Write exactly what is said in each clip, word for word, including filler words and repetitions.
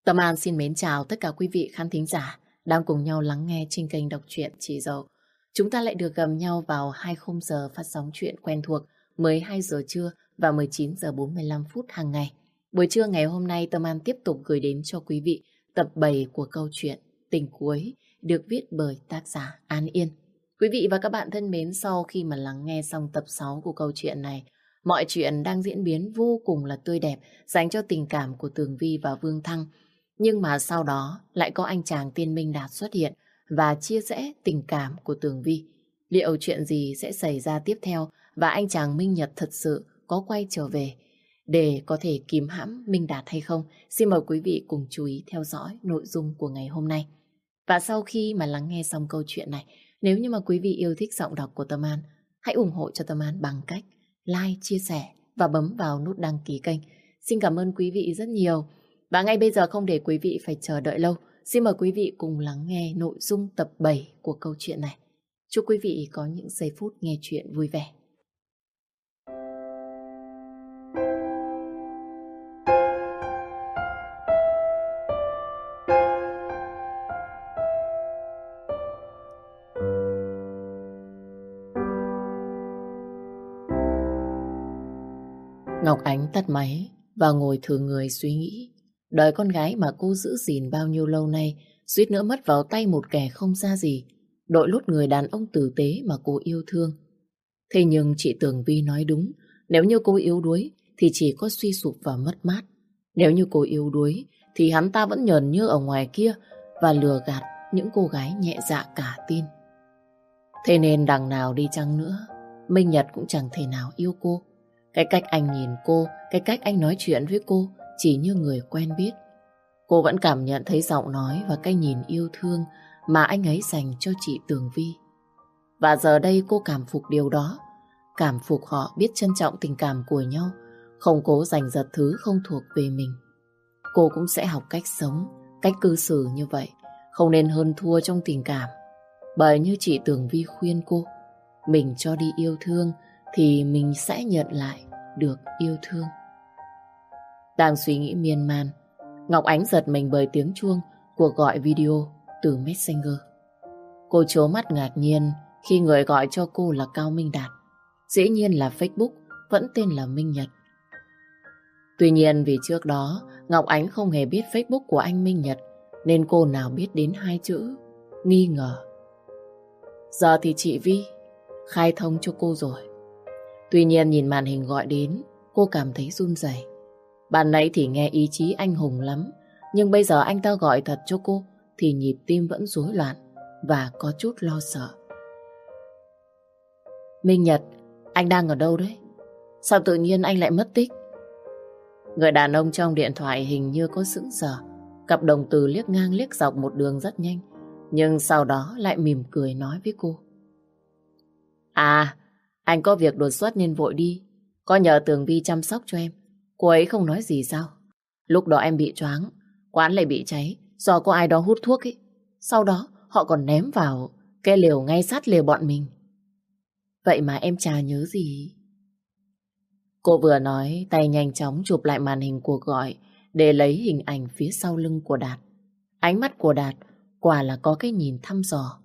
Tâm An xin mến chào tất cả quý vị khán thính giả đang cùng nhau lắng nghe trên kênh đọc truyện Chị Dậu. Chúng ta lại được gặp nhau vào hai khung giờ phát sóng truyện quen thuộc mười hai giờ trưa và mười chín giờ bốn mươi lăm phút hàng ngày. Buổi trưa ngày hôm nay Tâm An tiếp tục gửi đến cho quý vị tập bảy của câu chuyện Tình Cuối được viết bởi tác giả An Yên. Quý vị và các bạn thân mến, sau khi mà lắng nghe xong tập sáu của câu chuyện này, mọi chuyện đang diễn biến vô cùng là tươi đẹp dành cho tình cảm của Tường Vi và Vương Thăng. Nhưng mà sau đó lại có anh chàng tên Minh Đạt xuất hiện và chia rẽ tình cảm của Tường Vi. Liệu chuyện gì sẽ xảy ra tiếp theo và anh chàng Minh Nhật thật sự có quay trở về để có thể kìm hãm Minh Đạt hay không? Xin mời quý vị cùng chú ý theo dõi nội dung của ngày hôm nay. Và sau khi mà lắng nghe xong câu chuyện này, nếu như mà quý vị yêu thích giọng đọc của Tâm An, hãy ủng hộ cho Tâm An bằng cách like, chia sẻ và bấm vào nút đăng ký kênh. Xin cảm ơn quý vị rất nhiều. Và ngay bây giờ không để quý vị phải chờ đợi lâu, xin mời quý vị cùng lắng nghe nội dung tập bảy của câu chuyện này. Chúc quý vị có những giây phút nghe chuyện vui vẻ. Ngọc Ánh tắt máy và ngồi thừ người suy nghĩ. Đời con gái mà cô giữ gìn bao nhiêu lâu nay suýt nữa mất vào tay một kẻ không ra gì, đội lốt người đàn ông tử tế mà cô yêu thương. Thế nhưng chị Tường Vi nói đúng, nếu như cô yếu đuối thì chỉ có suy sụp và mất mát. Nếu như cô yếu đuối thì hắn ta vẫn nhờn như ở ngoài kia và lừa gạt những cô gái nhẹ dạ cả tin. Thế nên đằng nào đi chăng nữa, Minh Nhật cũng chẳng thể nào yêu cô. Cái cách anh nhìn cô, cái cách anh nói chuyện với cô chỉ như người quen biết. Cô vẫn cảm nhận thấy giọng nói và cái nhìn yêu thương mà anh ấy dành cho chị Tường Vi. Và giờ đây cô cảm phục điều đó. Cảm phục họ biết trân trọng tình cảm của nhau, không cố giành giật thứ không thuộc về mình. Cô cũng sẽ học cách sống, cách cư xử như vậy, không nên hơn thua trong tình cảm. Bởi như chị Tường Vi khuyên cô, mình cho đi yêu thương thì mình sẽ nhận lại được yêu thương. Đang suy nghĩ miên man, Ngọc Ánh giật mình bởi tiếng chuông cuộc gọi video từ Messenger. Cô trố mắt ngạc nhiên khi người gọi cho cô là Cao Minh Đạt. Dĩ nhiên là Facebook, vẫn tên là Minh Nhật. Tuy nhiên vì trước đó Ngọc Ánh không hề biết Facebook của anh Minh Nhật, nên cô nào biết đến hai chữ nghi ngờ. Giờ thì chị Vi khai thông cho cô rồi. Tuy nhiên nhìn màn hình gọi đến, cô cảm thấy run rẩy. Ban nãy thì nghe ý chí anh hùng lắm, nhưng bây giờ anh ta gọi thật cho cô thì nhịp tim vẫn rối loạn và có chút lo sợ. Minh Nhật, anh đang ở đâu đấy? Sao tự nhiên anh lại mất tích? Người đàn ông trong điện thoại hình như có sững sờ, cặp đồng tử liếc ngang liếc dọc một đường rất nhanh, nhưng sau đó lại mỉm cười nói với cô. À, anh có việc đột xuất nên vội đi. Có nhờ Tường Vi chăm sóc cho em. Cô ấy không nói gì sao? Lúc đó em bị choáng, quán lại bị cháy do có ai đó hút thuốc ấy. Sau đó họ còn ném vào cái lều ngay sát lều bọn mình. Vậy mà em chả nhớ gì. Cô vừa nói, tay nhanh chóng chụp lại màn hình cuộc gọi để lấy hình ảnh phía sau lưng của Đạt. Ánh mắt của Đạt quả là có cái nhìn thăm dò.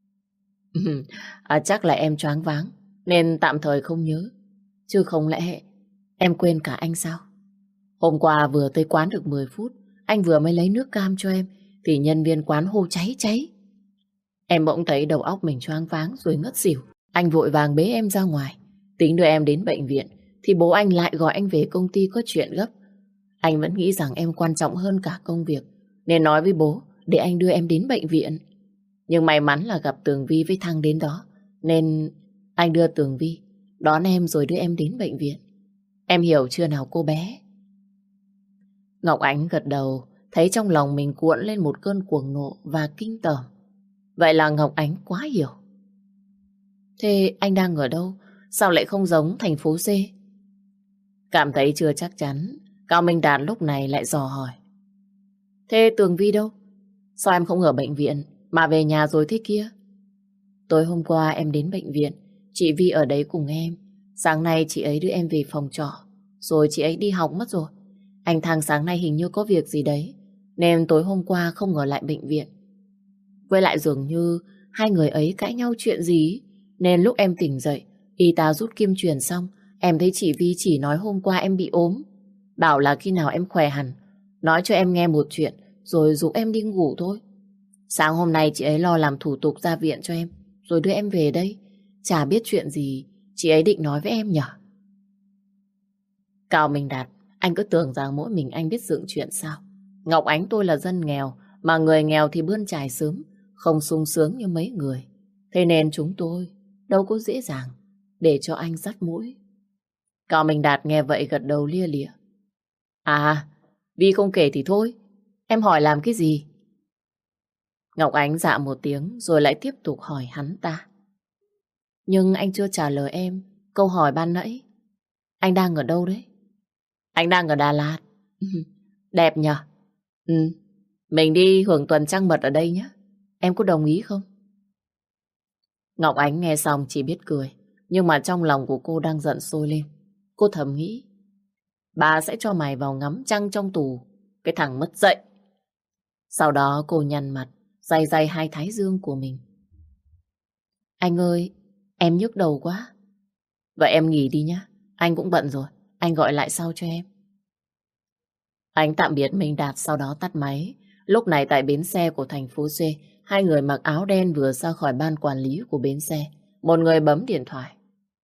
À, chắc là em choáng váng nên tạm thời không nhớ. Chứ không lẽ em quên cả anh sao? Hôm qua vừa tới quán được mười phút, anh vừa mới lấy nước cam cho em thì nhân viên quán hô cháy cháy. Em bỗng thấy đầu óc mình choáng váng rồi ngất xỉu. Anh vội vàng bế em ra ngoài, tính đưa em đến bệnh viện thì bố anh lại gọi anh về công ty có chuyện gấp. Anh vẫn nghĩ rằng em quan trọng hơn cả công việc nên nói với bố để anh đưa em đến bệnh viện. Nhưng may mắn là gặp Tường Vi với Thăng đến đó, nên anh đưa Tường Vi đón em rồi đưa em đến bệnh viện. Em hiểu chưa nào cô bé? Ngọc Ánh gật đầu, thấy trong lòng mình cuộn lên một cơn cuồng nộ và kinh tởm. Vậy là Ngọc Ánh quá hiểu. Thế anh đang ở đâu? Sao lại không giống thành phố C? Cảm thấy chưa chắc chắn, Cao Minh Đạt lúc này lại dò hỏi. Thế Tường Vi đâu? Sao em không ở bệnh viện mà về nhà rồi thế kia? Tối hôm qua em đến bệnh viện, chị Vi ở đấy cùng em. Sáng nay chị ấy đưa em về phòng trọ, rồi chị ấy đi học mất rồi. Anh Thăng sáng nay hình như có việc gì đấy, nên tối hôm qua không ngờ lại bệnh viện. Với lại dường như hai người ấy cãi nhau chuyện gì, nên lúc em tỉnh dậy, y tá rút kim truyền xong, em thấy chị Vi chỉ nói hôm qua em bị ốm, bảo là khi nào em khỏe hẳn, nói cho em nghe một chuyện, rồi dụ em đi ngủ thôi. Sáng hôm nay chị ấy lo làm thủ tục ra viện cho em, rồi đưa em về đây. Chả biết chuyện gì chị ấy định nói với em nhở? Cao Minh Đạt, anh cứ tưởng rằng mỗi mình anh biết dựng chuyện sao? Ngọc Ánh tôi là dân nghèo, mà người nghèo thì bươn chải sớm, không sung sướng như mấy người. Thế nên chúng tôi đâu có dễ dàng để cho anh dắt mũi. Cao Minh Đạt nghe vậy gật đầu lia lịa. À, Vi không kể thì thôi, em hỏi làm cái gì? Ngọc Ánh dạ một tiếng rồi lại tiếp tục hỏi hắn ta. Nhưng anh chưa trả lời em câu hỏi ban nãy. Anh đang ở đâu đấy? Anh đang ở Đà Lạt. Đẹp nhờ? Ừ, mình đi hưởng tuần trăng mật ở đây nhé. Em có đồng ý không? Ngọc Ánh nghe xong chỉ biết cười. Nhưng mà trong lòng của cô đang giận sôi lên. Cô thầm nghĩ, bà sẽ cho mày vào ngắm trăng trong tù, cái thằng mất dạy. Sau đó cô nhăn mặt, day day hai thái dương của mình. Anh ơi, em nhức đầu quá. Vậy em nghỉ đi nhá. Anh cũng bận rồi. Anh gọi lại sau cho em. Anh tạm biệt Minh Đạt sau đó tắt máy. Lúc này tại bến xe của thành phố C, hai người mặc áo đen vừa ra khỏi ban quản lý của bến xe. Một người bấm điện thoại.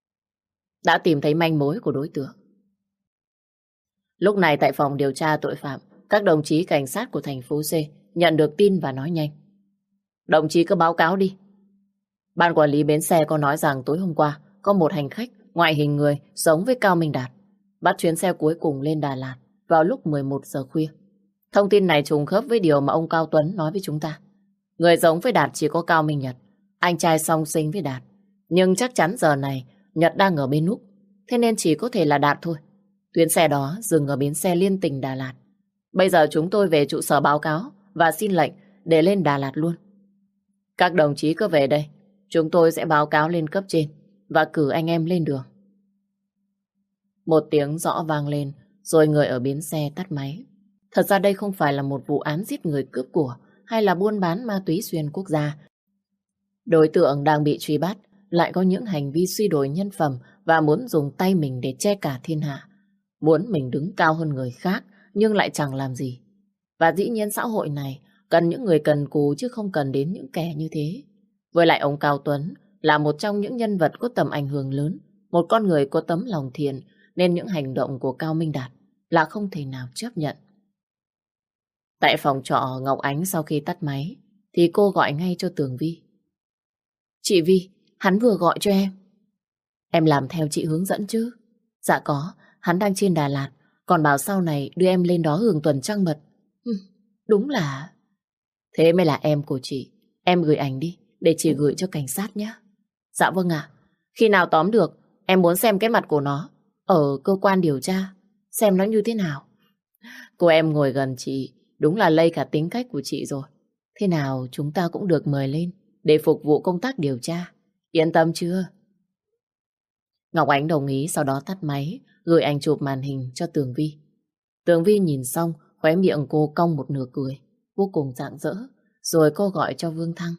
Đã tìm thấy manh mối của đối tượng. Lúc này tại phòng điều tra tội phạm, các đồng chí cảnh sát của thành phố C nhận được tin và nói nhanh. Đồng chí cứ báo cáo đi. Ban quản lý bến xe có nói rằng tối hôm qua có một hành khách ngoại hình người giống với Cao Minh Đạt bắt chuyến xe cuối cùng lên Đà Lạt vào lúc mười một giờ khuya. Thông tin này trùng khớp với điều mà ông Cao Tuấn nói với chúng ta. Người giống với Đạt chỉ có Cao Minh Nhật, anh trai song sinh với Đạt. Nhưng chắc chắn giờ này Nhật đang ở bên Úc, thế nên chỉ có thể là Đạt thôi. Tuyến xe đó dừng ở bến xe Liên Tỉnh Đà Lạt. Bây giờ chúng tôi về trụ sở báo cáo và xin lệnh để lên Đà Lạt luôn. Các đồng chí cứ về đây, chúng tôi sẽ báo cáo lên cấp trên và cử anh em lên đường. Một tiếng rõ vang lên, rồi người ở bến xe tắt máy. Thật ra đây không phải là một vụ án giết người cướp của hay là buôn bán ma túy xuyên quốc gia. Đối tượng đang bị truy bắt lại có những hành vi suy đồi nhân phẩm và muốn dùng tay mình để che cả thiên hạ. Muốn mình đứng cao hơn người khác nhưng lại chẳng làm gì. Và dĩ nhiên xã hội này cần những người cần cù chứ không cần đến những kẻ như thế. Với lại ông Cao Tuấn là một trong những nhân vật có tầm ảnh hưởng lớn, một con người có tấm lòng thiện, nên những hành động của Cao Minh Đạt là không thể nào chấp nhận. Tại phòng trọ Ngọc Ánh sau khi tắt máy thì cô gọi ngay cho Tường Vi. Chị Vi, hắn vừa gọi cho em. Em làm theo chị hướng dẫn chứ? Dạ có, hắn đang trên Đà Lạt, còn bảo sau này đưa em lên đó hưởng tuần trăng mật. Hừm, đúng là... Thế mới là em của chị. Em gửi ảnh đi, để chị gửi cho cảnh sát nhé. Dạ vâng ạ. Khi nào tóm được, em muốn xem cái mặt của nó ở cơ quan điều tra, xem nó như thế nào. Cô em ngồi gần chị, đúng là lây cả tính cách của chị rồi. Thế nào chúng ta cũng được mời lên để phục vụ công tác điều tra. Yên tâm chưa? Ngọc Ánh đồng ý, sau đó tắt máy, gửi ảnh chụp màn hình cho Tường Vi. Tường Vi nhìn xong, khóe miệng cô cong một nửa cười, vô cùng rạng rỡ. Rồi cô gọi cho Vương Thăng.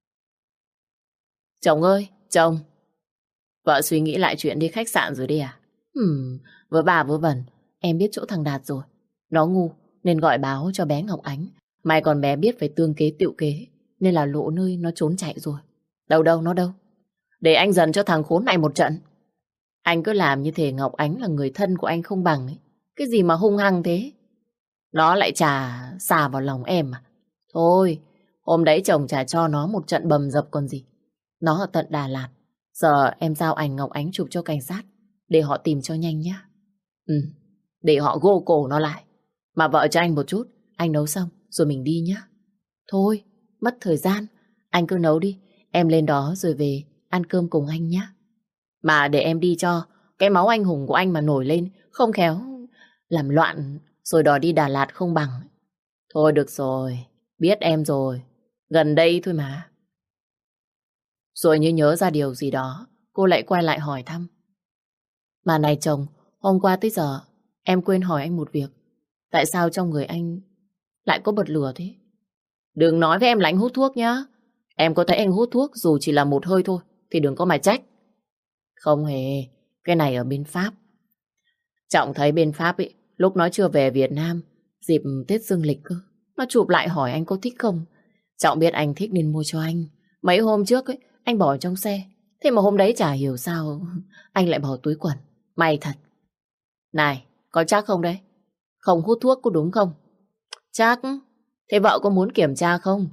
Chồng ơi, chồng. Vợ suy nghĩ lại chuyện đi khách sạn rồi đi à? Hmm, vớ bà vớ vẩn, em biết chỗ thằng Đạt rồi. Nó ngu nên gọi báo cho bé Ngọc Ánh. May còn bé biết phải tương kế tựu kế, nên là lộ nơi nó trốn chạy rồi. Đâu đâu, nó đâu? Để anh dần cho thằng khốn này một trận. Anh cứ làm như thể Ngọc Ánh là người thân của anh không bằng ấy. Cái gì mà hung hăng thế? Nó lại chả xà vào lòng em à? Thôi, hôm đấy chồng chả cho nó một trận bầm dập còn gì. Nó ở tận Đà Lạt. Giờ em giao ảnh Ngọc Ánh chụp cho cảnh sát để họ tìm cho nhanh nhé. Ừ, để họ gô cổ nó lại. Mà vợ cho anh một chút, anh nấu xong rồi mình đi nhé. Thôi, mất thời gian. Anh cứ nấu đi, em lên đó rồi về ăn cơm cùng anh nhé. Mà để em đi cho, cái máu anh hùng của anh mà nổi lên, không khéo làm loạn rồi đòi đi Đà Lạt không bằng. Thôi được rồi, biết em rồi. Gần đây thôi mà. Rồi như nhớ ra điều gì đó, cô lại quay lại hỏi thăm. Mà này chồng, hôm qua tới giờ em quên hỏi anh một việc. Tại sao trong người anh lại có bật lửa thế? Đừng nói với em là anh hút thuốc nhá. Em có thấy anh hút thuốc dù chỉ là một hơi thôi thì đừng có mà trách. Không hề, cái này ở bên Pháp. Trọng thấy bên Pháp ấy, lúc nó chưa về Việt Nam, dịp Tết dương lịch cơ, nó chụp lại hỏi anh có thích không. Trọng biết anh thích nên mua cho anh. Mấy hôm trước ấy, anh bỏ trong xe. Thế mà hôm đấy chả hiểu sao anh lại bỏ túi quần. May thật. Này, có chắc không đấy? Không hút thuốc có đúng không? Chắc. Thế vợ có muốn kiểm tra không?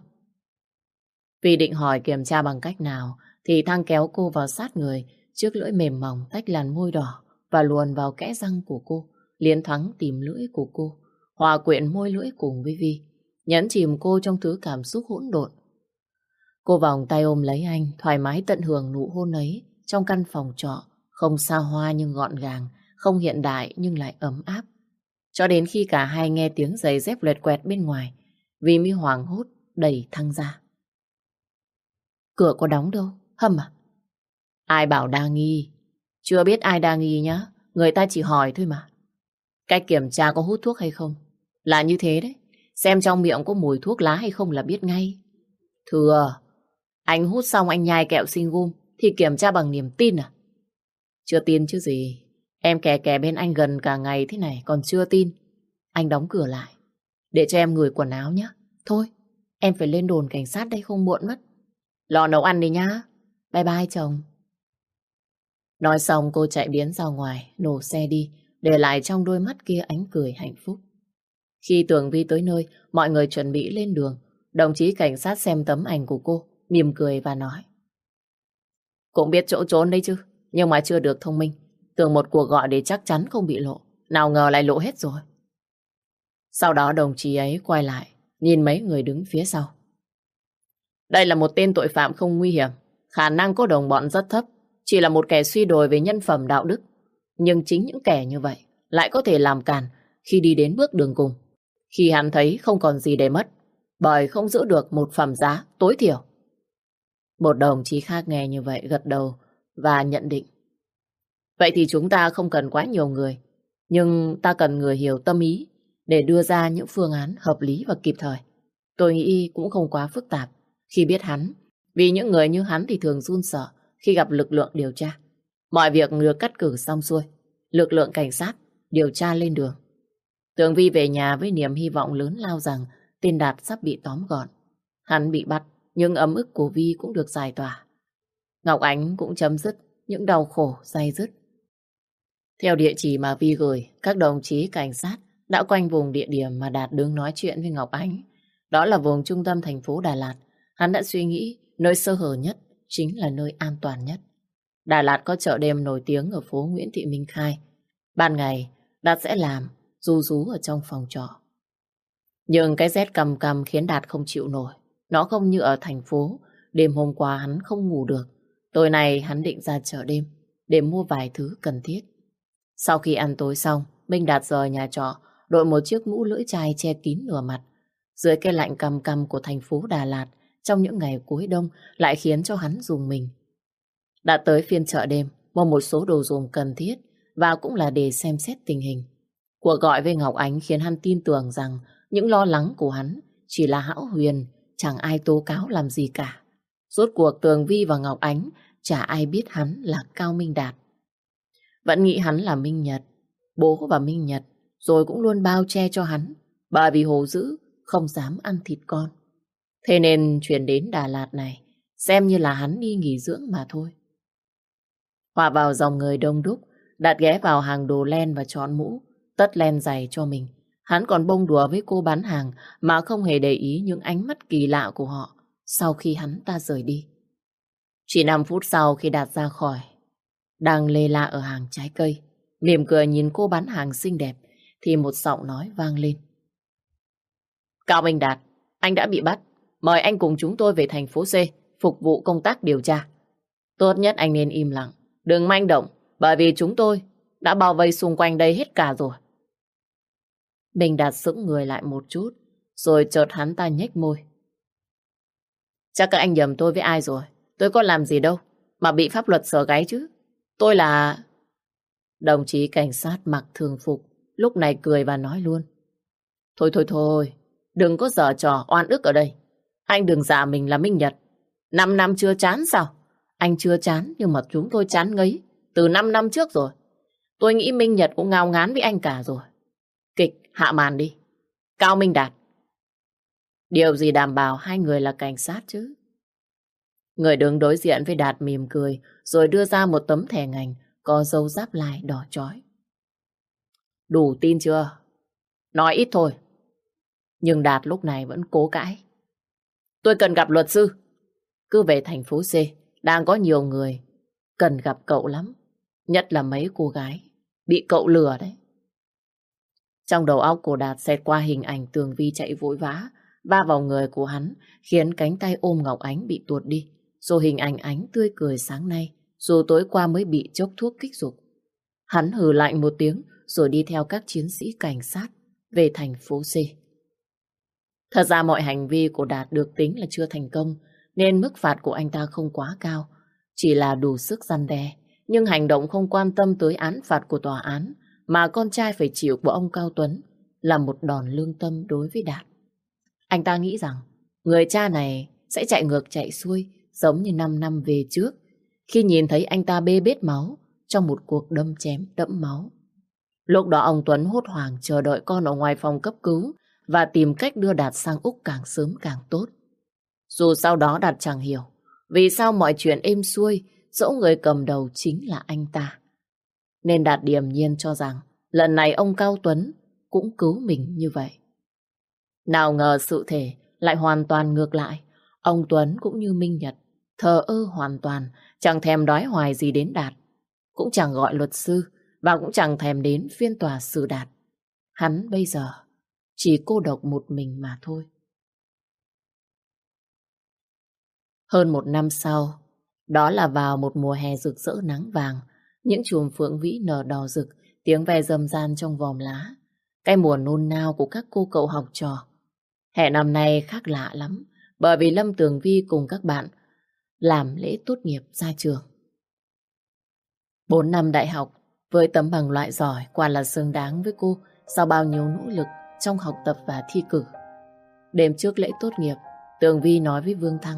Vì định hỏi kiểm tra bằng cách nào thì Thăng kéo cô vào sát người, chiếc lưỡi mềm mỏng tách làn môi đỏ và luồn vào kẽ răng của cô, liến thoáng tìm lưỡi của cô, hòa quyện môi lưỡi cùng với Vi, nhấn chìm cô trong thứ cảm xúc hỗn độn. Cô vòng tay ôm lấy anh, thoải mái tận hưởng nụ hôn ấy trong căn phòng trọ, không xa hoa nhưng gọn gàng, không hiện đại nhưng lại ấm áp. Cho đến khi cả hai nghe tiếng giày dép loẹt quẹt bên ngoài, Vi mới hoảng hốt đẩy Thăng ra. Cửa có đóng đâu, Hâm à? Ai bảo đa nghi? Chưa biết ai đa nghi nhá, người ta chỉ hỏi thôi mà. Cách kiểm tra có hút thuốc hay không là như thế đấy. Xem trong miệng có mùi thuốc lá hay không là biết ngay. Thừa, anh hút xong anh nhai kẹo sinh gum thì kiểm tra bằng niềm tin à? Chưa tin chứ gì. Em kè kè bên anh gần cả ngày thế này còn chưa tin. Anh đóng cửa lại để cho em ngửi quần áo nhé. Thôi, em phải lên đồn cảnh sát đây không muộn mất. Lo nấu ăn đi nhá. Bye bye chồng. Nói xong cô chạy biến ra ngoài, nổ xe đi, để lại trong đôi mắt kia ánh cười hạnh phúc. Khi Tường Vi tới nơi, mọi người chuẩn bị lên đường. Đồng chí cảnh sát xem tấm ảnh của cô, mỉm cười và nói. Cũng biết chỗ trốn đấy chứ, nhưng mà chưa được thông minh. Tưởng một cuộc gọi để chắc chắn không bị lộ. Nào ngờ lại lộ hết rồi. Sau đó đồng chí ấy quay lại, nhìn mấy người đứng phía sau. Đây là một tên tội phạm không nguy hiểm, khả năng có đồng bọn rất thấp, chỉ là một kẻ suy đồi về nhân phẩm đạo đức. Nhưng chính những kẻ như vậy lại có thể làm càn khi đi đến bước đường cùng. Khi hắn thấy không còn gì để mất, bởi không giữ được một phẩm giá tối thiểu. Một đồng chí khác nghe như vậy gật đầu và nhận định. Vậy thì chúng ta không cần quá nhiều người, nhưng ta cần người hiểu tâm ý để đưa ra những phương án hợp lý và kịp thời. Tôi nghĩ cũng không quá phức tạp khi biết hắn, vì những người như hắn thì thường run sợ khi gặp lực lượng điều tra. Mọi việc được cắt cử xong xuôi, lực lượng cảnh sát điều tra lên đường. Tường Vi về nhà với niềm hy vọng lớn lao rằng tên Đạt sắp bị tóm gọn. Hắn bị bắt, nhưng ấm ức của Vi cũng được giải tỏa. Ngọc Ánh cũng chấm dứt những đau khổ day dứt. Theo địa chỉ mà Vi gửi, các đồng chí cảnh sát đã quanh vùng địa điểm mà Đạt đứng nói chuyện với Ngọc Ánh. Đó là vùng trung tâm thành phố Đà Lạt. Hắn đã suy nghĩ nơi sơ hở nhất chính là nơi an toàn nhất. Đà Lạt có chợ đêm nổi tiếng ở phố Nguyễn Thị Minh Khai. Ban ngày, Đạt sẽ làm ru rú ở trong phòng trọ. Nhưng cái rét căm căm khiến Đạt không chịu nổi. Nó không như ở thành phố. Đêm hôm qua hắn không ngủ được. Tối nay hắn định ra chợ đêm để mua vài thứ cần thiết. Sau khi ăn tối xong, Minh Đạt rời nhà trọ, đội một chiếc mũ lưỡi chai che kín nửa mặt. Dưới cái lạnh căm căm của thành phố Đà Lạt trong những ngày cuối đông lại khiến cho hắn rùng mình. Đã tới phiên chợ đêm, mua một số đồ dùng cần thiết và cũng là để xem xét tình hình. Cuộc gọi với Ngọc Ánh khiến hắn tin tưởng rằng những lo lắng của hắn chỉ là hão huyền, chẳng ai tố cáo làm gì cả. Rốt cuộc Tường Vi và Ngọc Ánh chả ai biết hắn là Cao Minh Đạt. Vẫn nghĩ hắn là Minh Nhật, bố và Minh Nhật, rồi cũng luôn bao che cho hắn, bởi vì Hồ Dữ không dám ăn thịt con. Thế nên chuyển đến Đà Lạt này, xem như là hắn đi nghỉ dưỡng mà thôi. Hòa vào dòng người đông đúc, Đạt ghé vào hàng đồ len và chọn mũ, tất len giày cho mình. Hắn còn bông đùa với cô bán hàng mà không hề để ý những ánh mắt kỳ lạ của họ sau khi hắn ta rời đi. Chỉ năm phút sau khi Đạt ra khỏi, đang lê la ở hàng trái cây, mỉm cười nhìn cô bán hàng xinh đẹp, thì một giọng nói vang lên. Cao Minh Đạt, anh đã bị bắt. Mời anh cùng chúng tôi về thành phố C, phục vụ công tác điều tra. Tốt nhất anh nên im lặng, đừng manh động, bởi vì chúng tôi đã bao vây xung quanh đây hết cả rồi. Minh Đạt sững người lại một chút, rồi chợt hắn ta nhếch môi. Chắc các anh nhầm tôi với ai rồi. Tôi có làm gì đâu mà bị pháp luật sờ gáy chứ. Tôi là... Đồng chí cảnh sát mặc thường phục lúc này cười và nói luôn. Thôi thôi thôi, Đừng có giở trò oan ức ở đây. Anh đừng giả mình là Minh Nhật. Năm năm chưa chán sao? Anh chưa chán nhưng mà chúng tôi chán ngấy. Từ năm năm trước rồi. Tôi nghĩ Minh Nhật cũng ngao ngán với anh cả rồi. Kịch hạ màn đi. Cao Minh Đạt. Điều gì đảm bảo hai người là cảnh sát chứ? Người đứng đối diện với Đạt mỉm cười rồi đưa ra một tấm thẻ ngành có dấu giáp lai đỏ chói. Đủ tin chưa? Nói ít thôi. Nhưng Đạt lúc này vẫn cố cãi. Tôi cần gặp luật sư. Cứ về thành phố C, đang có nhiều người cần gặp cậu lắm. Nhất là mấy cô gái bị cậu lừa đấy. Trong đầu óc của Đạt xẹt qua hình ảnh Tường Vi chạy vội vã, va vào người của hắn, khiến cánh tay ôm Ngọc Ánh bị tuột đi. Rồi hình ảnh Ánh tươi cười sáng nay, dù tối qua mới bị chốc thuốc kích dục. Hắn hừ lạnh một tiếng, rồi đi theo các chiến sĩ cảnh sát về thành phố C. Thật ra mọi hành vi của Đạt được tính là chưa thành công, nên mức phạt của anh ta không quá cao, chỉ là đủ sức răn đe. Nhưng hành động không quan tâm tới án phạt của tòa án, mà con trai phải chịu của ông Cao Tuấn là một đòn lương tâm đối với Đạt. Anh ta nghĩ rằng người cha này sẽ chạy ngược chạy xuôi giống như năm năm về trước, khi nhìn thấy anh ta bê bết máu trong một cuộc đâm chém đẫm máu. Lúc đó ông Tuấn hốt hoảng chờ đợi con ở ngoài phòng cấp cứu và tìm cách đưa Đạt sang Úc càng sớm càng tốt. Dù sau đó Đạt chẳng hiểu vì sao mọi chuyện êm xuôi, dẫu người cầm đầu chính là anh ta. Nên Đạt điềm nhiên cho rằng lần này ông Cao Tuấn cũng cứu mình như vậy. Nào ngờ sự thể lại hoàn toàn ngược lại. Ông Tuấn cũng như Minh Nhật, thờ ơ hoàn toàn, chẳng thèm đói hoài gì đến Đạt. Cũng chẳng gọi luật sư và cũng chẳng thèm đến phiên tòa xử Đạt. Hắn bây giờ chỉ cô độc một mình mà thôi. Hơn một năm sau, đó là vào một mùa hè rực rỡ nắng vàng, những chùm phượng vĩ nở đỏ rực, tiếng ve râm ran trong vòm lá. Cái mùa nôn nao của các cô cậu học trò. Hè năm nay khác lạ lắm, bởi vì Lâm Tường Vi cùng các bạn làm lễ tốt nghiệp ra trường. Bốn năm đại học, với tấm bằng loại giỏi, quả là xứng đáng với cô sau bao nhiêu nỗ lực trong học tập và thi cử. Đêm trước lễ tốt nghiệp, Tường Vi nói với Vương Thăng.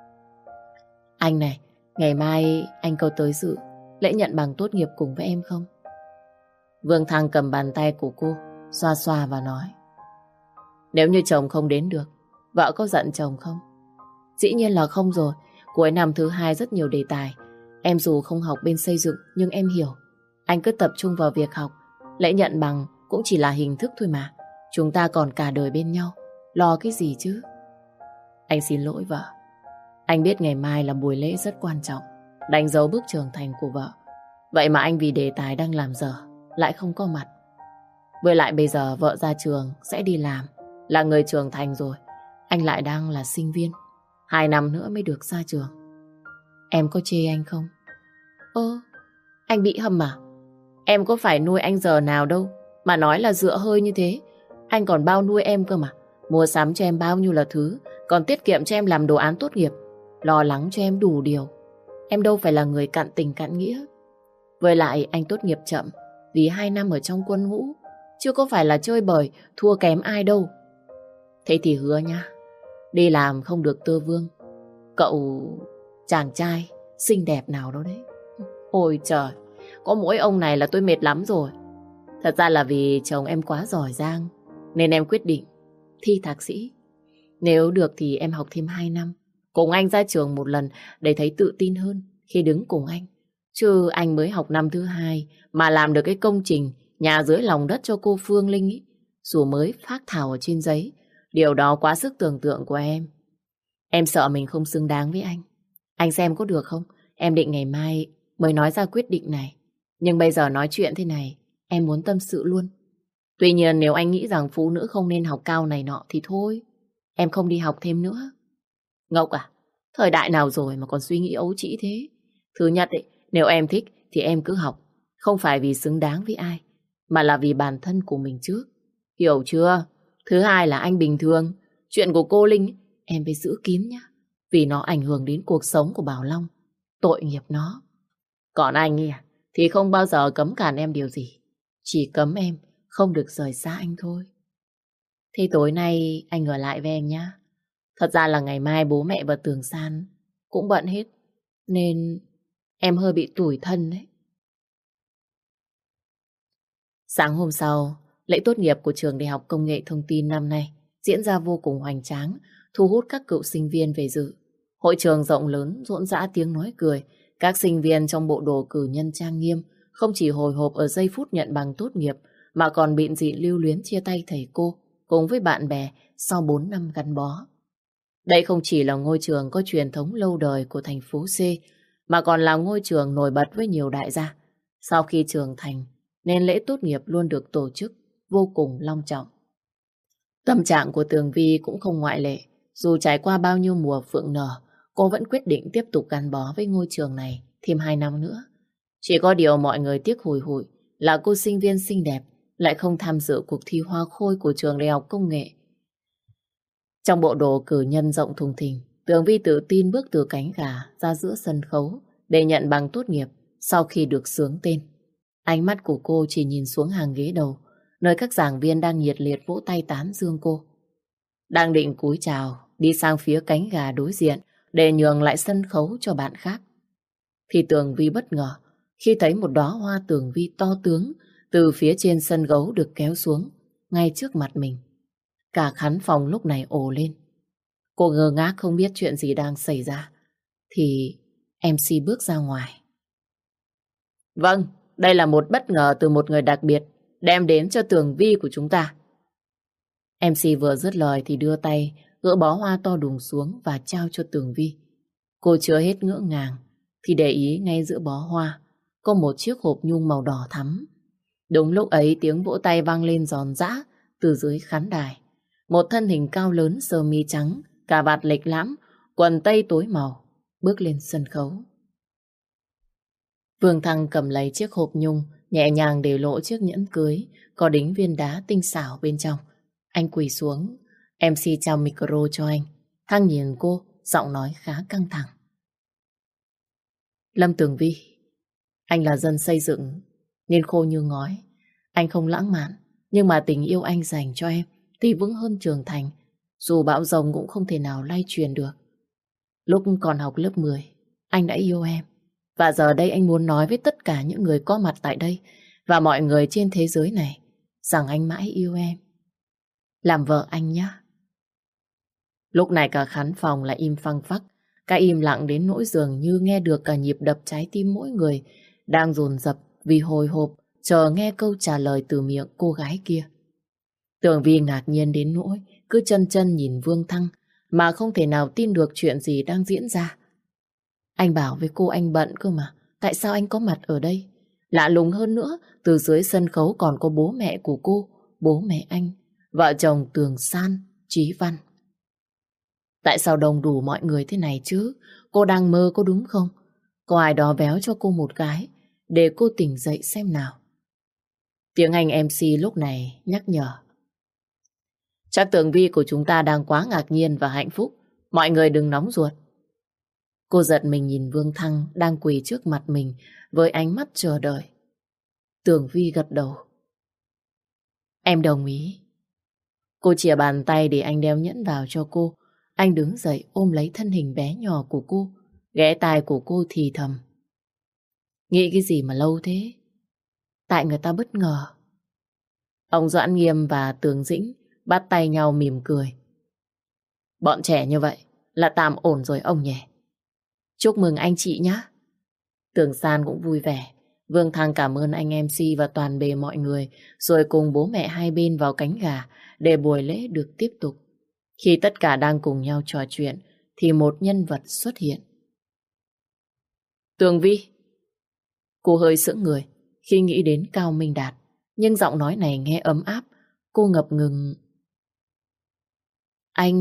Anh này, ngày mai anh có tới dự lễ nhận bằng tốt nghiệp cùng với em không? Vương Thăng cầm bàn tay của cô, xoa xoa và nói. Nếu như chồng không đến được, vợ có giận chồng không? Dĩ nhiên là không rồi. Cuối năm thứ hai rất nhiều đề tài. Em dù không học bên xây dựng, nhưng em hiểu. Anh cứ tập trung vào việc học. Lễ nhận bằng cũng chỉ là hình thức thôi mà. Chúng ta còn cả đời bên nhau. Lo cái gì chứ? Anh xin lỗi vợ. Anh biết ngày mai là buổi lễ rất quan trọng, đánh dấu bước trưởng thành của vợ. Vậy mà anh vì đề tài đang làm dở lại không có mặt. Với lại bây giờ vợ ra trường sẽ đi làm, là người trưởng thành rồi. Anh lại đang là sinh viên, hai năm nữa mới được ra trường. Em có chê anh không? Ơ, anh bị hâm à? Em có phải nuôi anh giờ nào đâu mà nói là dựa hơi như thế. Anh còn bao nuôi em cơ mà. Mua sắm cho em bao nhiêu là thứ, còn tiết kiệm cho em làm đồ án tốt nghiệp, lo lắng cho em đủ điều. Em đâu phải là người cạn tình cạn nghĩa. Với lại anh tốt nghiệp chậm vì hai năm ở trong quân ngũ, chứ có phải là chơi bời thua kém ai đâu. Thế thì hứa nha, đi làm không được tơ vương cậu chàng trai xinh đẹp nào đâu đấy. Ôi trời, có mỗi ông này là tôi mệt lắm rồi. Thật ra là vì chồng em quá giỏi giang, nên em quyết định thi thạc sĩ. Nếu được thì em học thêm hai năm, cùng anh ra trường một lần để thấy tự tin hơn khi đứng cùng anh. Chứ anh mới học năm thứ hai mà làm được cái công trình nhà dưới lòng đất cho cô Phương Linh ý, dù mới phác thảo ở trên giấy. Điều đó quá sức tưởng tượng của em. Em sợ mình không xứng đáng với anh. Anh xem có được không? Em định ngày mai mới nói ra quyết định này. Nhưng bây giờ nói chuyện thế này, em muốn tâm sự luôn. Tuy nhiên nếu anh nghĩ rằng phụ nữ không nên học cao này nọ thì thôi, em không đi học thêm nữa. Ngốc à? Thời đại nào rồi mà còn suy nghĩ ấu trĩ thế? Thứ nhất ấy, nếu em thích thì em cứ học. Không phải vì xứng đáng với ai, mà là vì bản thân của mình trước. Hiểu chưa? Thứ hai là anh bình thường. Chuyện của cô Linh em phải giữ kín nhá, vì nó ảnh hưởng đến cuộc sống của Bảo Long. Tội nghiệp nó. Còn anh ấy à, thì không bao giờ cấm cản em điều gì. Chỉ cấm em không được rời xa anh thôi. Thế tối nay anh ở lại với em nhá. Thật ra là ngày mai bố mẹ và Tường San cũng bận hết, nên em hơi bị tủi thân đấy. Sáng hôm sau, lễ tốt nghiệp của trường Đại học Công nghệ Thông tin năm nay diễn ra vô cùng hoành tráng, thu hút các cựu sinh viên về dự. Hội trường rộng lớn, rộn rã tiếng nói cười. Các sinh viên trong bộ đồ cử nhân trang nghiêm không chỉ hồi hộp ở giây phút nhận bằng tốt nghiệp mà còn bịn dị lưu luyến chia tay thầy cô cùng với bạn bè sau bốn năm gắn bó. Đây không chỉ là ngôi trường có truyền thống lâu đời của thành phố C mà còn là ngôi trường nổi bật với nhiều đại gia. Sau khi trưởng thành nên lễ tốt nghiệp luôn được tổ chức vô cùng long trọng. Tâm trạng của Tường Vi cũng không ngoại lệ. Dù trải qua bao nhiêu mùa phượng nở, cô vẫn quyết định tiếp tục gắn bó với ngôi trường này thêm hai năm nữa. Chỉ có điều mọi người tiếc hùi hụi là cô sinh viên xinh đẹp lại không tham dự cuộc thi hoa khôi của trường Đại học Công nghệ. Trong bộ đồ cử nhân rộng thùng thình, Tường Vi tự tin bước từ cánh gà ra giữa sân khấu để nhận bằng tốt nghiệp sau khi được xướng tên. Ánh mắt của cô chỉ nhìn xuống hàng ghế đầu, nơi các giảng viên đang nhiệt liệt vỗ tay tán dương cô. Đang định cúi chào, đi sang phía cánh gà đối diện để nhường lại sân khấu cho bạn khác, thì Tường Vi bất ngờ khi thấy một đóa hoa Tường Vi to tướng từ phía trên sân khấu được kéo xuống ngay trước mặt mình. Cả khán phòng lúc này ồ lên. Cô ngơ ngác không biết chuyện gì đang xảy ra, thì em xê bước ra ngoài. Vâng, đây là một bất ngờ từ một người đặc biệt đem đến cho Tường Vi của chúng ta. em xê vừa dứt lời thì đưa tay gỡ bó hoa to đùng xuống và trao cho Tường Vi. Cô chưa hết ngỡ ngàng thì để ý ngay giữa bó hoa có một chiếc hộp nhung màu đỏ thắm. Đúng lúc ấy tiếng vỗ tay vang lên giòn giã từ dưới khán đài. Một thân hình cao lớn sơ mi trắng, cà vạt lịch lãm, quần tây tối màu bước lên sân khấu. Vương Thăng cầm lấy chiếc hộp nhung, nhẹ nhàng để lộ chiếc nhẫn cưới có đính viên đá tinh xảo bên trong. Anh quỳ xuống, em xê trao micro cho anh. Thăng nhìn cô, giọng nói khá căng thẳng. Lâm Tường Vi, anh là dân xây dựng nên khô như ngói. Anh không lãng mạn, nhưng mà tình yêu anh dành cho em thì vững hơn trưởng thành. Dù bão rồng cũng không thể nào lay truyền được. Lúc còn học lớp mười, anh đã yêu em. Và giờ đây anh muốn nói với tất cả những người có mặt tại đây và mọi người trên thế giới này rằng anh mãi yêu em. Làm vợ anh nhé. Lúc này cả khán phòng lại im phăng phắc. Cả im lặng đến nỗi dường như nghe được cả nhịp đập trái tim mỗi người đang dồn dập vì hồi hộp chờ nghe câu trả lời từ miệng cô gái kia. Tường Vi ngạc nhiên đến nỗi cứ chân chân nhìn Vương Thăng mà không thể nào tin được chuyện gì đang diễn ra. Anh bảo với cô anh bận cơ mà, tại sao anh có mặt ở đây? Lạ lùng hơn nữa, từ dưới sân khấu còn có bố mẹ của cô, bố mẹ anh, vợ chồng Tường San, Chí Văn. Tại sao đông đủ mọi người thế này chứ? Cô đang mơ có đúng không? Có ai đó véo cho cô một cái để cô tỉnh dậy xem nào. Tiếng Anh em xê lúc này nhắc nhở. Chắc Tường Vi của chúng ta đang quá ngạc nhiên và hạnh phúc. Mọi người đừng nóng ruột. Cô giật mình nhìn Vương Thăng đang quỳ trước mặt mình với ánh mắt chờ đợi. Tường Vi gật đầu. Em đồng ý. Cô chìa bàn tay để anh đeo nhẫn vào cho cô. Anh đứng dậy ôm lấy thân hình bé nhỏ của cô, ghé tai của cô thì thầm. Nghĩ cái gì mà lâu thế? Tại người ta bất ngờ. Ông Doãn Nghiêm và Tường Dĩnh bắt tay nhau mỉm cười. Bọn trẻ như vậy là tạm ổn rồi ông nhỉ? Chúc mừng anh chị nhé. Tường San cũng vui vẻ. Vương Thăng cảm ơn anh em xê và toàn bề mọi người, rồi cùng bố mẹ hai bên vào cánh gà để buổi lễ được tiếp tục. Khi tất cả đang cùng nhau trò chuyện thì một nhân vật xuất hiện. Tường Vi. Cô hơi sững người khi nghĩ đến Cao Minh Đạt, nhưng giọng nói này nghe ấm áp. Cô ngập ngừng. Anh...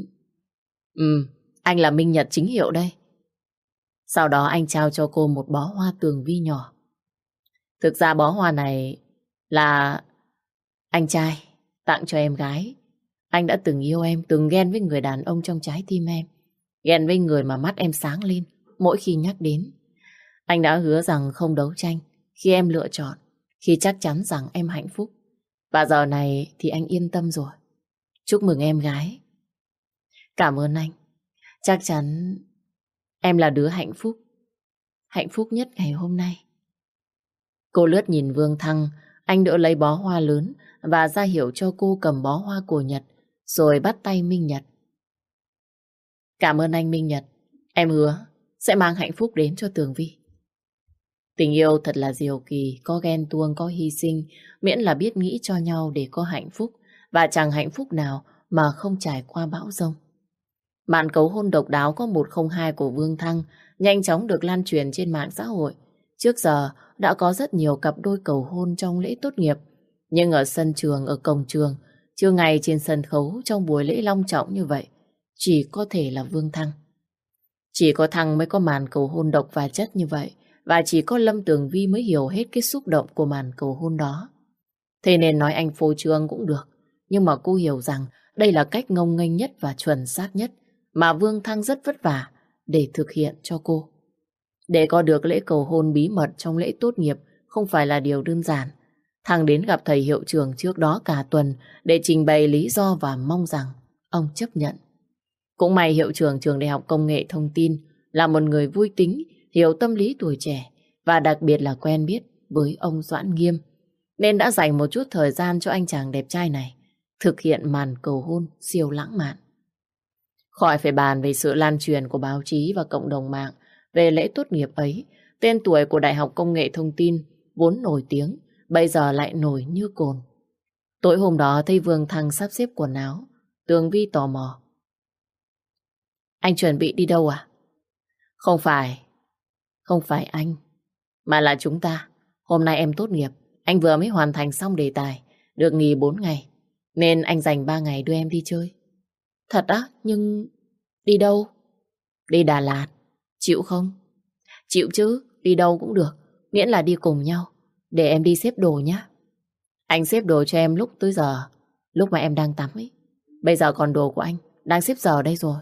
Ừ, anh là Minh Nhật chính hiệu đây. Sau đó anh trao cho cô một bó hoa Tường Vi nhỏ. Thực ra bó hoa này là anh trai tặng cho em gái. Anh đã từng yêu em, từng ghen với người đàn ông trong trái tim em. Ghen với người mà mắt em sáng lên mỗi khi nhắc đến. Anh đã hứa rằng không đấu tranh khi em lựa chọn, khi chắc chắn rằng em hạnh phúc. Và giờ này thì anh yên tâm rồi. Chúc mừng em gái. Cảm ơn anh. Chắc chắn em là đứa hạnh phúc. Hạnh phúc nhất ngày hôm nay. Cô lướt nhìn Vương Thăng. Anh đỡ lấy bó hoa lớn và ra hiệu cho cô cầm bó hoa của Nhật, rồi bắt tay Minh Nhật. Cảm ơn anh Minh Nhật. Em hứa sẽ mang hạnh phúc đến cho Tường Vi. Tình yêu thật là diệu kỳ, có ghen tuông, có hy sinh, miễn là biết nghĩ cho nhau để có hạnh phúc, và chẳng hạnh phúc nào mà không trải qua bão giông. Màn cầu hôn độc đáo có một không hai của Vương Thăng nhanh chóng được lan truyền trên mạng xã hội. Trước giờ đã có rất nhiều cặp đôi cầu hôn trong lễ tốt nghiệp, nhưng ở sân trường, ở cổng trường, chưa ngày trên sân khấu trong buổi lễ long trọng như vậy, chỉ có thể là Vương Thăng. Chỉ có Thăng mới có màn cầu hôn độc và chất như vậy, và chỉ có Lâm Tường Vi mới hiểu hết cái xúc động của màn cầu hôn đó. Thế nên nói anh phô trương cũng được, nhưng mà cô hiểu rằng đây là cách ngông nghênh nhất và chuẩn xác nhất mà Vương Thăng rất vất vả để thực hiện cho cô. Để có được lễ cầu hôn bí mật trong lễ tốt nghiệp không phải là điều đơn giản. Thăng đến gặp thầy hiệu trưởng trước đó cả tuần để trình bày lý do và mong rằng ông chấp nhận. Cũng may hiệu trưởng trường Đại học Công nghệ Thông tin là một người vui tính, hiểu tâm lý tuổi trẻ và đặc biệt là quen biết với ông Doãn Nghiêm, nên đã dành một chút thời gian cho anh chàng đẹp trai này thực hiện màn cầu hôn siêu lãng mạn. Khỏi phải bàn về sự lan truyền của báo chí và cộng đồng mạng về lễ tốt nghiệp ấy, tên tuổi của Đại học Công nghệ Thông tin vốn nổi tiếng, bây giờ lại nổi như cồn. Tối hôm đó thấy Vương Thăng sắp xếp quần áo, Tường Vi tò mò. Anh chuẩn bị đi đâu à? Không phải, không phải anh, mà là chúng ta. Hôm nay em tốt nghiệp, anh vừa mới hoàn thành xong đề tài, được nghỉ bốn ngày, nên anh dành ba ngày đưa em đi chơi. Thật á, nhưng đi đâu? Đi Đà Lạt, chịu không? Chịu chứ, đi đâu cũng được, miễn là đi cùng nhau. Để em đi xếp đồ nhé. Anh xếp đồ cho em lúc tới giờ, lúc mà em đang tắm ấy. Bây giờ còn đồ của anh, đang xếp giờ đây rồi.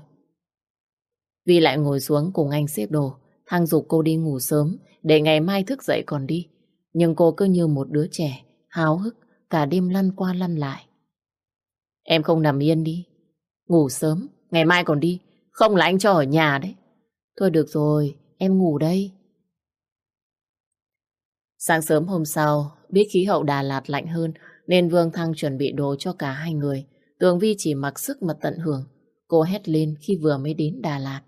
Vi lại ngồi xuống cùng anh xếp đồ. Thăng giục cô đi ngủ sớm để ngày mai thức dậy còn đi. Nhưng cô cứ như một đứa trẻ, háo hức, cả đêm lăn qua lăn lại. Em không nằm yên đi. Ngủ sớm, ngày mai còn đi. Không là anh cho ở nhà đấy. Thôi được rồi, em ngủ đây. Sáng sớm hôm sau, biết khí hậu Đà Lạt lạnh hơn nên Vương Thăng chuẩn bị đồ cho cả hai người. Tường Vi chỉ mặc sức mà tận hưởng. Cô hét lên khi vừa mới đến Đà Lạt.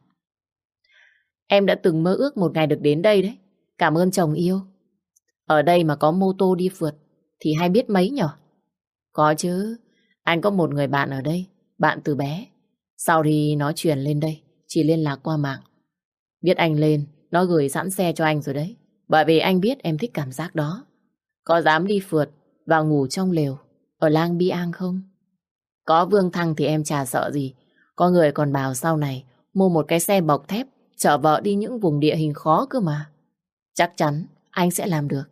Em đã từng mơ ước một ngày được đến đây đấy. Cảm ơn chồng yêu. Ở đây mà có mô tô đi phượt thì hay biết mấy nhở? Có chứ. Anh có một người bạn ở đây, bạn từ bé. Sau thì nó chuyển lên đây, chỉ liên lạc qua mạng. Biết anh lên, nó gửi sẵn xe cho anh rồi đấy. Bởi vì anh biết em thích cảm giác đó. Có dám đi phượt và ngủ trong lều ở Lang Biang không? Có Vương Thăng thì em chả sợ gì. Có người còn bảo sau này mua một cái xe bọc thép chở vợ đi những vùng địa hình khó cơ mà. Chắc chắn anh sẽ làm được.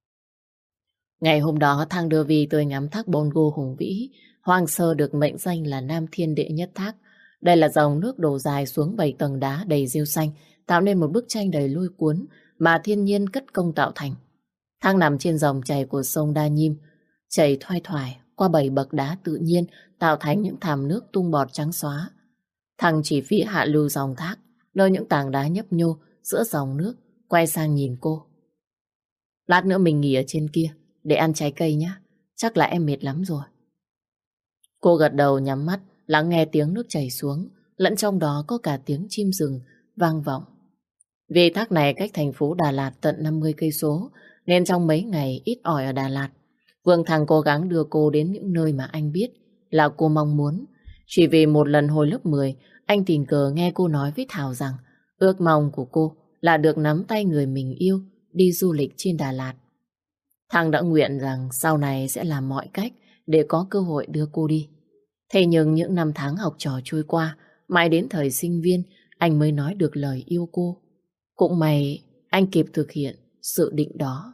Ngày hôm đó Thăng đưa Vi tới ngắm thác Bongo hùng vĩ. Hoang Sơ được mệnh danh là Nam Thiên Đệ Nhất Thác. Đây là dòng nước đổ dài xuống bảy tầng đá đầy rêu xanh, tạo nên một bức tranh đầy lôi cuốn mà thiên nhiên cất công tạo thành. Thang nằm trên dòng chảy của sông Đa Nhiêm, chảy thoai thoải qua bảy bậc đá tự nhiên tạo thành những thảm nước tung bọt trắng xóa. Thằng chỉ phía hạ lưu dòng thác, nơi những tảng đá nhấp nhô giữa dòng nước, quay sang nhìn cô. Lát nữa mình nghỉ ở trên kia để ăn trái cây nhé. Chắc là em mệt lắm rồi. Cô gật đầu nhắm mắt, lắng nghe tiếng nước chảy xuống, lẫn trong đó có cả tiếng chim rừng vang vọng. Vì thác này cách thành phố Đà Lạt tận năm mươi cây số, nên trong mấy ngày ít ỏi ở Đà Lạt, Vương Thăng cố gắng đưa cô đến những nơi mà anh biết là cô mong muốn. Chỉ vì một lần hồi lớp mười, anh tình cờ nghe cô nói với Thảo rằng ước mong của cô là được nắm tay người mình yêu đi du lịch trên Đà Lạt. Thăng đã nguyện rằng sau này sẽ làm mọi cách để có cơ hội đưa cô đi. Thế nhưng những năm tháng học trò trôi qua, mãi đến thời sinh viên, anh mới nói được lời yêu cô. Cũng may anh kịp thực hiện sự định đó.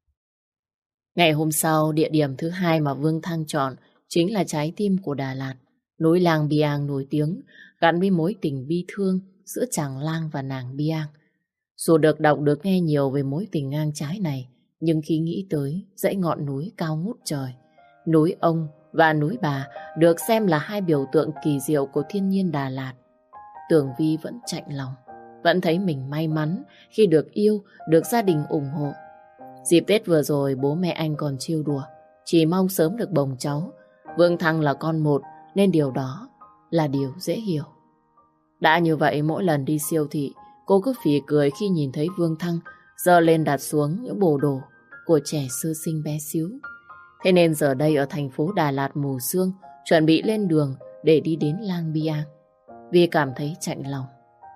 Ngày hôm sau, địa điểm thứ hai mà Vương Thăng chọn chính là trái tim của Đà Lạt, núi Lang Biang nổi tiếng, gắn với mối tình bi thương giữa chàng Lang và nàng Biang. Dù được đọc được nghe nhiều về mối tình ngang trái này, nhưng khi nghĩ tới dãy ngọn núi cao ngút trời, núi ông và núi Bà được xem là hai biểu tượng kỳ diệu của thiên nhiên Đà Lạt. Tường Vi vẫn chạnh lòng, vẫn thấy mình may mắn khi được yêu, được gia đình ủng hộ. Dịp Tết vừa rồi bố mẹ anh còn trêu đùa, chỉ mong sớm được bồng cháu. Vương Thăng là con một nên điều đó là điều dễ hiểu. Đã như vậy mỗi lần đi siêu thị, cô cứ phì cười khi nhìn thấy Vương Thăng giơ lên đặt xuống những bộ đồ của trẻ sơ sinh bé xíu. Thế nên giờ đây ở thành phố Đà Lạt mù sương, chuẩn bị lên đường để đi đến Lang Biang. Vi cảm thấy chạnh lòng.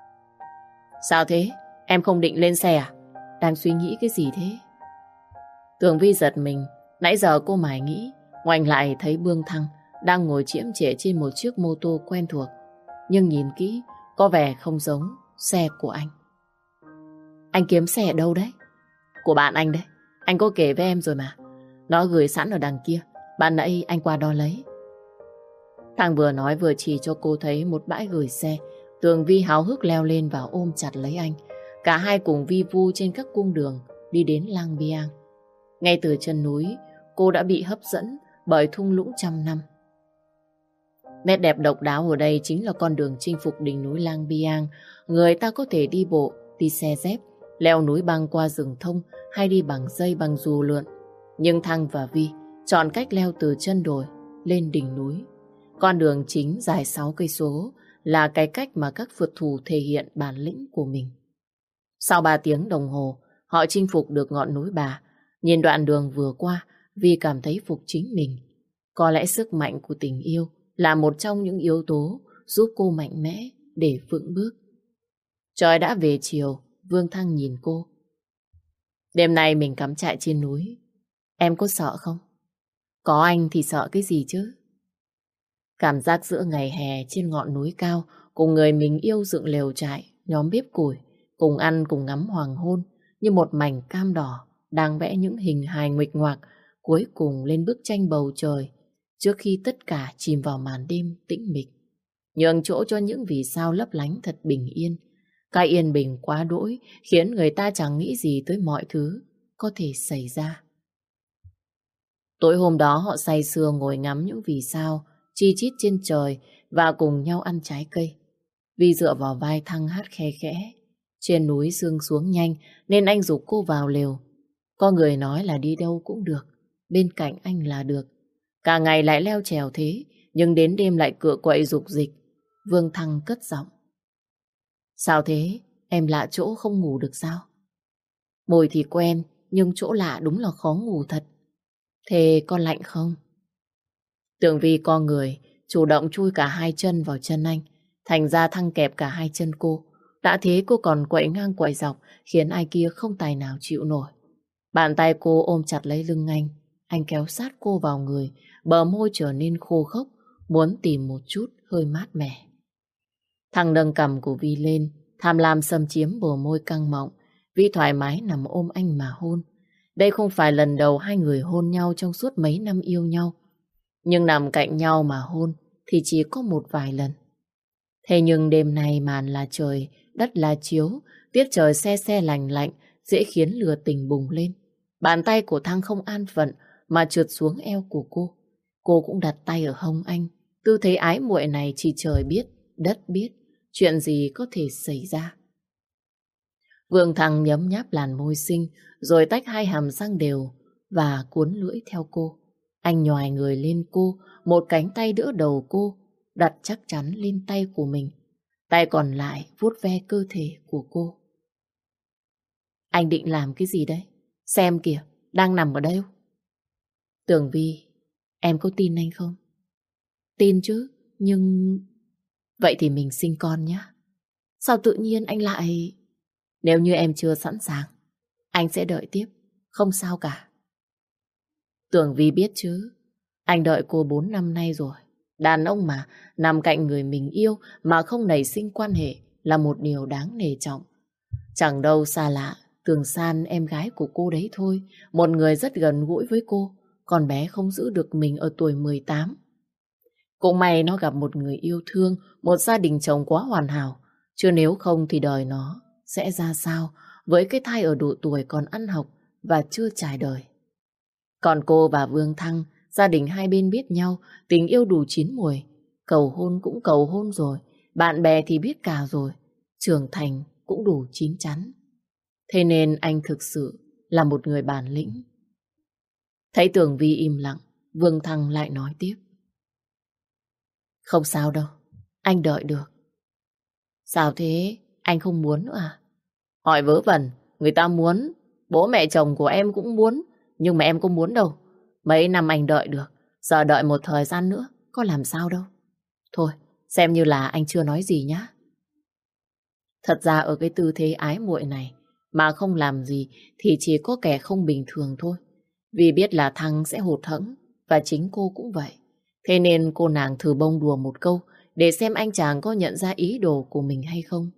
Sao thế? Em không định lên xe à? Đang suy nghĩ cái gì thế? Tường Vi giật mình. Nãy giờ cô mải nghĩ, ngoảnh lại thấy Vương Thăng đang ngồi chiếm trệ trên một chiếc mô tô quen thuộc. Nhưng nhìn kỹ, có vẻ không giống xe của anh. Anh kiếm xe ở đâu đấy? Của bạn anh đấy. Anh có kể với em rồi mà. Nó gửi sẵn ở đằng kia. Ban nãy anh qua đó lấy. Thằng vừa nói vừa chỉ cho cô thấy một bãi gửi xe. Tường Vi háo hức leo lên và ôm chặt lấy anh. Cả hai cùng vi vu trên các cung đường đi đến Lang Biang. Ngay từ chân núi, cô đã bị hấp dẫn bởi thung lũng trăm năm. Nét đẹp độc đáo ở đây chính là con đường chinh phục đỉnh núi Lang Biang. Người ta có thể đi bộ, đi xe dép, leo núi băng qua rừng thông hay đi bằng dây bằng dù lượn. Nhưng Thăng và Vi chọn cách leo từ chân đồi lên đỉnh núi. Con đường chính dài sáu cây số là cái cách mà các phượt thủ thể hiện bản lĩnh của mình. Sau ba tiếng đồng hồ, họ chinh phục được ngọn núi Bà. Nhìn đoạn đường vừa qua, Vi cảm thấy phục chính mình. Có lẽ sức mạnh của tình yêu là một trong những yếu tố giúp cô mạnh mẽ để vững bước. Trời đã về chiều, Vương Thăng nhìn cô. Đêm nay mình cắm trại trên núi. Em có sợ không? Có anh thì sợ cái gì chứ? Cảm giác giữa ngày hè trên ngọn núi cao, cùng người mình yêu dựng lều trại, nhóm bếp củi, cùng ăn cùng ngắm hoàng hôn, như một mảnh cam đỏ đang vẽ những hình hài nguệch ngoạc cuối cùng lên bức tranh bầu trời trước khi tất cả chìm vào màn đêm tĩnh mịch, nhường chỗ cho những vì sao lấp lánh thật bình yên. Cái yên bình quá đỗi khiến người ta chẳng nghĩ gì tới mọi thứ có thể xảy ra. Tối hôm đó họ say sưa ngồi ngắm những vì sao chi chít trên trời và cùng nhau ăn trái cây. Vi dựa vào vai Thăng hát khe khẽ. Trên núi sương xuống nhanh nên anh giục cô vào lều. Có người nói là đi đâu cũng được, bên cạnh anh là được. Cả ngày lại leo trèo thế, nhưng đến đêm lại cựa quậy dục dịch. Vương Thăng cất giọng. Sao thế? Em lạ chỗ không ngủ được sao? Mồi thì quen, nhưng chỗ lạ đúng là khó ngủ thật. Thế con lạnh không? Tường Vi co người, chủ động chui cả hai chân vào chân anh. Thành ra Thăng kẹp cả hai chân cô. Đã thế cô còn quậy ngang quậy dọc, khiến ai kia không tài nào chịu nổi. Bàn tay cô ôm chặt lấy lưng anh. Anh kéo sát cô vào người, bờ môi trở nên khô khốc, muốn tìm một chút hơi mát mẻ. Thăng nâng cằm của Vi lên, tham lam xâm chiếm bờ môi căng mọng. Vi thoải mái nằm ôm anh mà hôn. Đây không phải lần đầu hai người hôn nhau trong suốt mấy năm yêu nhau. Nhưng nằm cạnh nhau mà hôn thì chỉ có một vài lần. Thế nhưng đêm nay màn là trời, đất là chiếu, tiết trời se se lạnh lạnh, dễ khiến lửa tình bùng lên. Bàn tay của Thăng không an phận mà trượt xuống eo của cô. Cô cũng đặt tay ở hông anh. Tư thế ái muội này chỉ trời biết, đất biết, chuyện gì có thể xảy ra. Vương Thăng nhấm nháp làn môi xinh, rồi tách hai hàm răng đều và cuốn lưỡi theo cô. Anh nhoài người lên cô, một cánh tay đỡ đầu cô, đặt chắc chắn lên tay của mình. Tay còn lại vuốt ve cơ thể của cô. Anh định làm cái gì đấy? Xem kìa, đang nằm ở đâu? Tường Vi, em có tin anh không? Tin chứ, nhưng... Vậy thì mình sinh con nhé. Sao tự nhiên anh lại... Nếu như em chưa sẵn sàng, anh sẽ đợi tiếp, không sao cả. Tường Vi biết chứ, anh đợi cô bốn năm nay rồi. Đàn ông mà, nằm cạnh người mình yêu mà không nảy sinh quan hệ là một điều đáng nể trọng. Chẳng đâu xa lạ, Tường San em gái của cô đấy thôi, một người rất gần gũi với cô, con bé không giữ được mình ở tuổi mười tám. Cũng may nó gặp một người yêu thương, một gia đình chồng quá hoàn hảo, chứ nếu không thì đời nó sẽ ra sao với cái thai ở độ tuổi còn ăn học và chưa trải đời. Còn cô và Vương Thăng gia đình hai bên biết nhau, tình yêu đủ chín mùi. Cầu hôn cũng cầu hôn rồi, bạn bè thì biết cả rồi, trưởng thành cũng đủ chín chắn. Thế nên anh thực sự là một người bản lĩnh. Thấy Tường Vi im lặng, Vương Thăng lại nói tiếp. Không sao đâu, anh đợi được. Sao thế, anh không muốn nữa à? Hỏi vớ vẩn, người ta muốn, bố mẹ chồng của em cũng muốn, nhưng mà em không muốn đâu. Mấy năm anh đợi được, giờ đợi một thời gian nữa, có làm sao đâu. Thôi, xem như là anh chưa nói gì nhá. Thật ra ở cái tư thế ái muội này, mà không làm gì thì chỉ có kẻ không bình thường thôi. Vì biết là Thăng sẽ hụt hẫng, và chính cô cũng vậy. Thế nên cô nàng thử bông đùa một câu, để xem anh chàng có nhận ra ý đồ của mình hay không.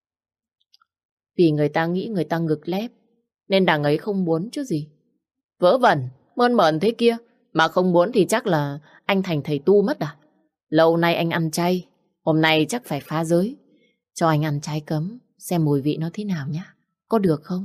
Vì người ta nghĩ người ta ngực lép, nên đằng ấy không muốn chứ gì. Vớ vẩn, mơn mởn thế kia, mà không muốn thì chắc là anh thành thầy tu mất à? Lâu nay anh ăn chay, hôm nay chắc phải phá giới. Cho anh ăn trái cấm, xem mùi vị nó thế nào nhá. Có được không?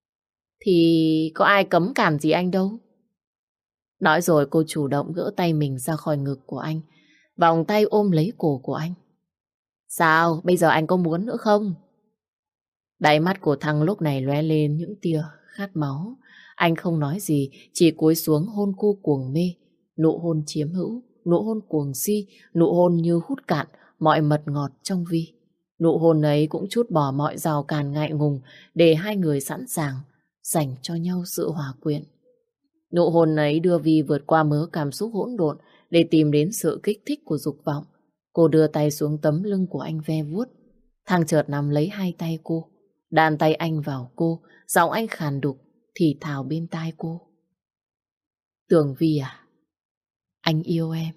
Thì có ai cấm cản gì anh đâu. Nói rồi cô chủ động gỡ tay mình ra khỏi ngực của anh, vòng tay ôm lấy cổ của anh. Sao, bây giờ anh có muốn nữa không? Đáy mắt của Thăng lúc này lóe lên những tia khát máu. Anh không nói gì, chỉ cúi xuống hôn cô cuồng mê. Nụ hôn chiếm hữu, nụ hôn cuồng si, nụ hôn như hút cạn mọi mật ngọt trong Vi. Nụ hôn ấy cũng trút bỏ mọi rào cản ngại ngùng để hai người sẵn sàng dành cho nhau sự hòa quyện. Nụ hôn ấy đưa Vi vượt qua mớ cảm xúc hỗn độn để tìm đến sự kích thích của dục vọng. Cô đưa tay xuống tấm lưng của anh ve vuốt. Thằng chợt nắm lấy hai tay cô, đàn tay anh vào cô, giọng anh khàn đục thì thào bên tai cô. Tường Vi à, anh yêu em.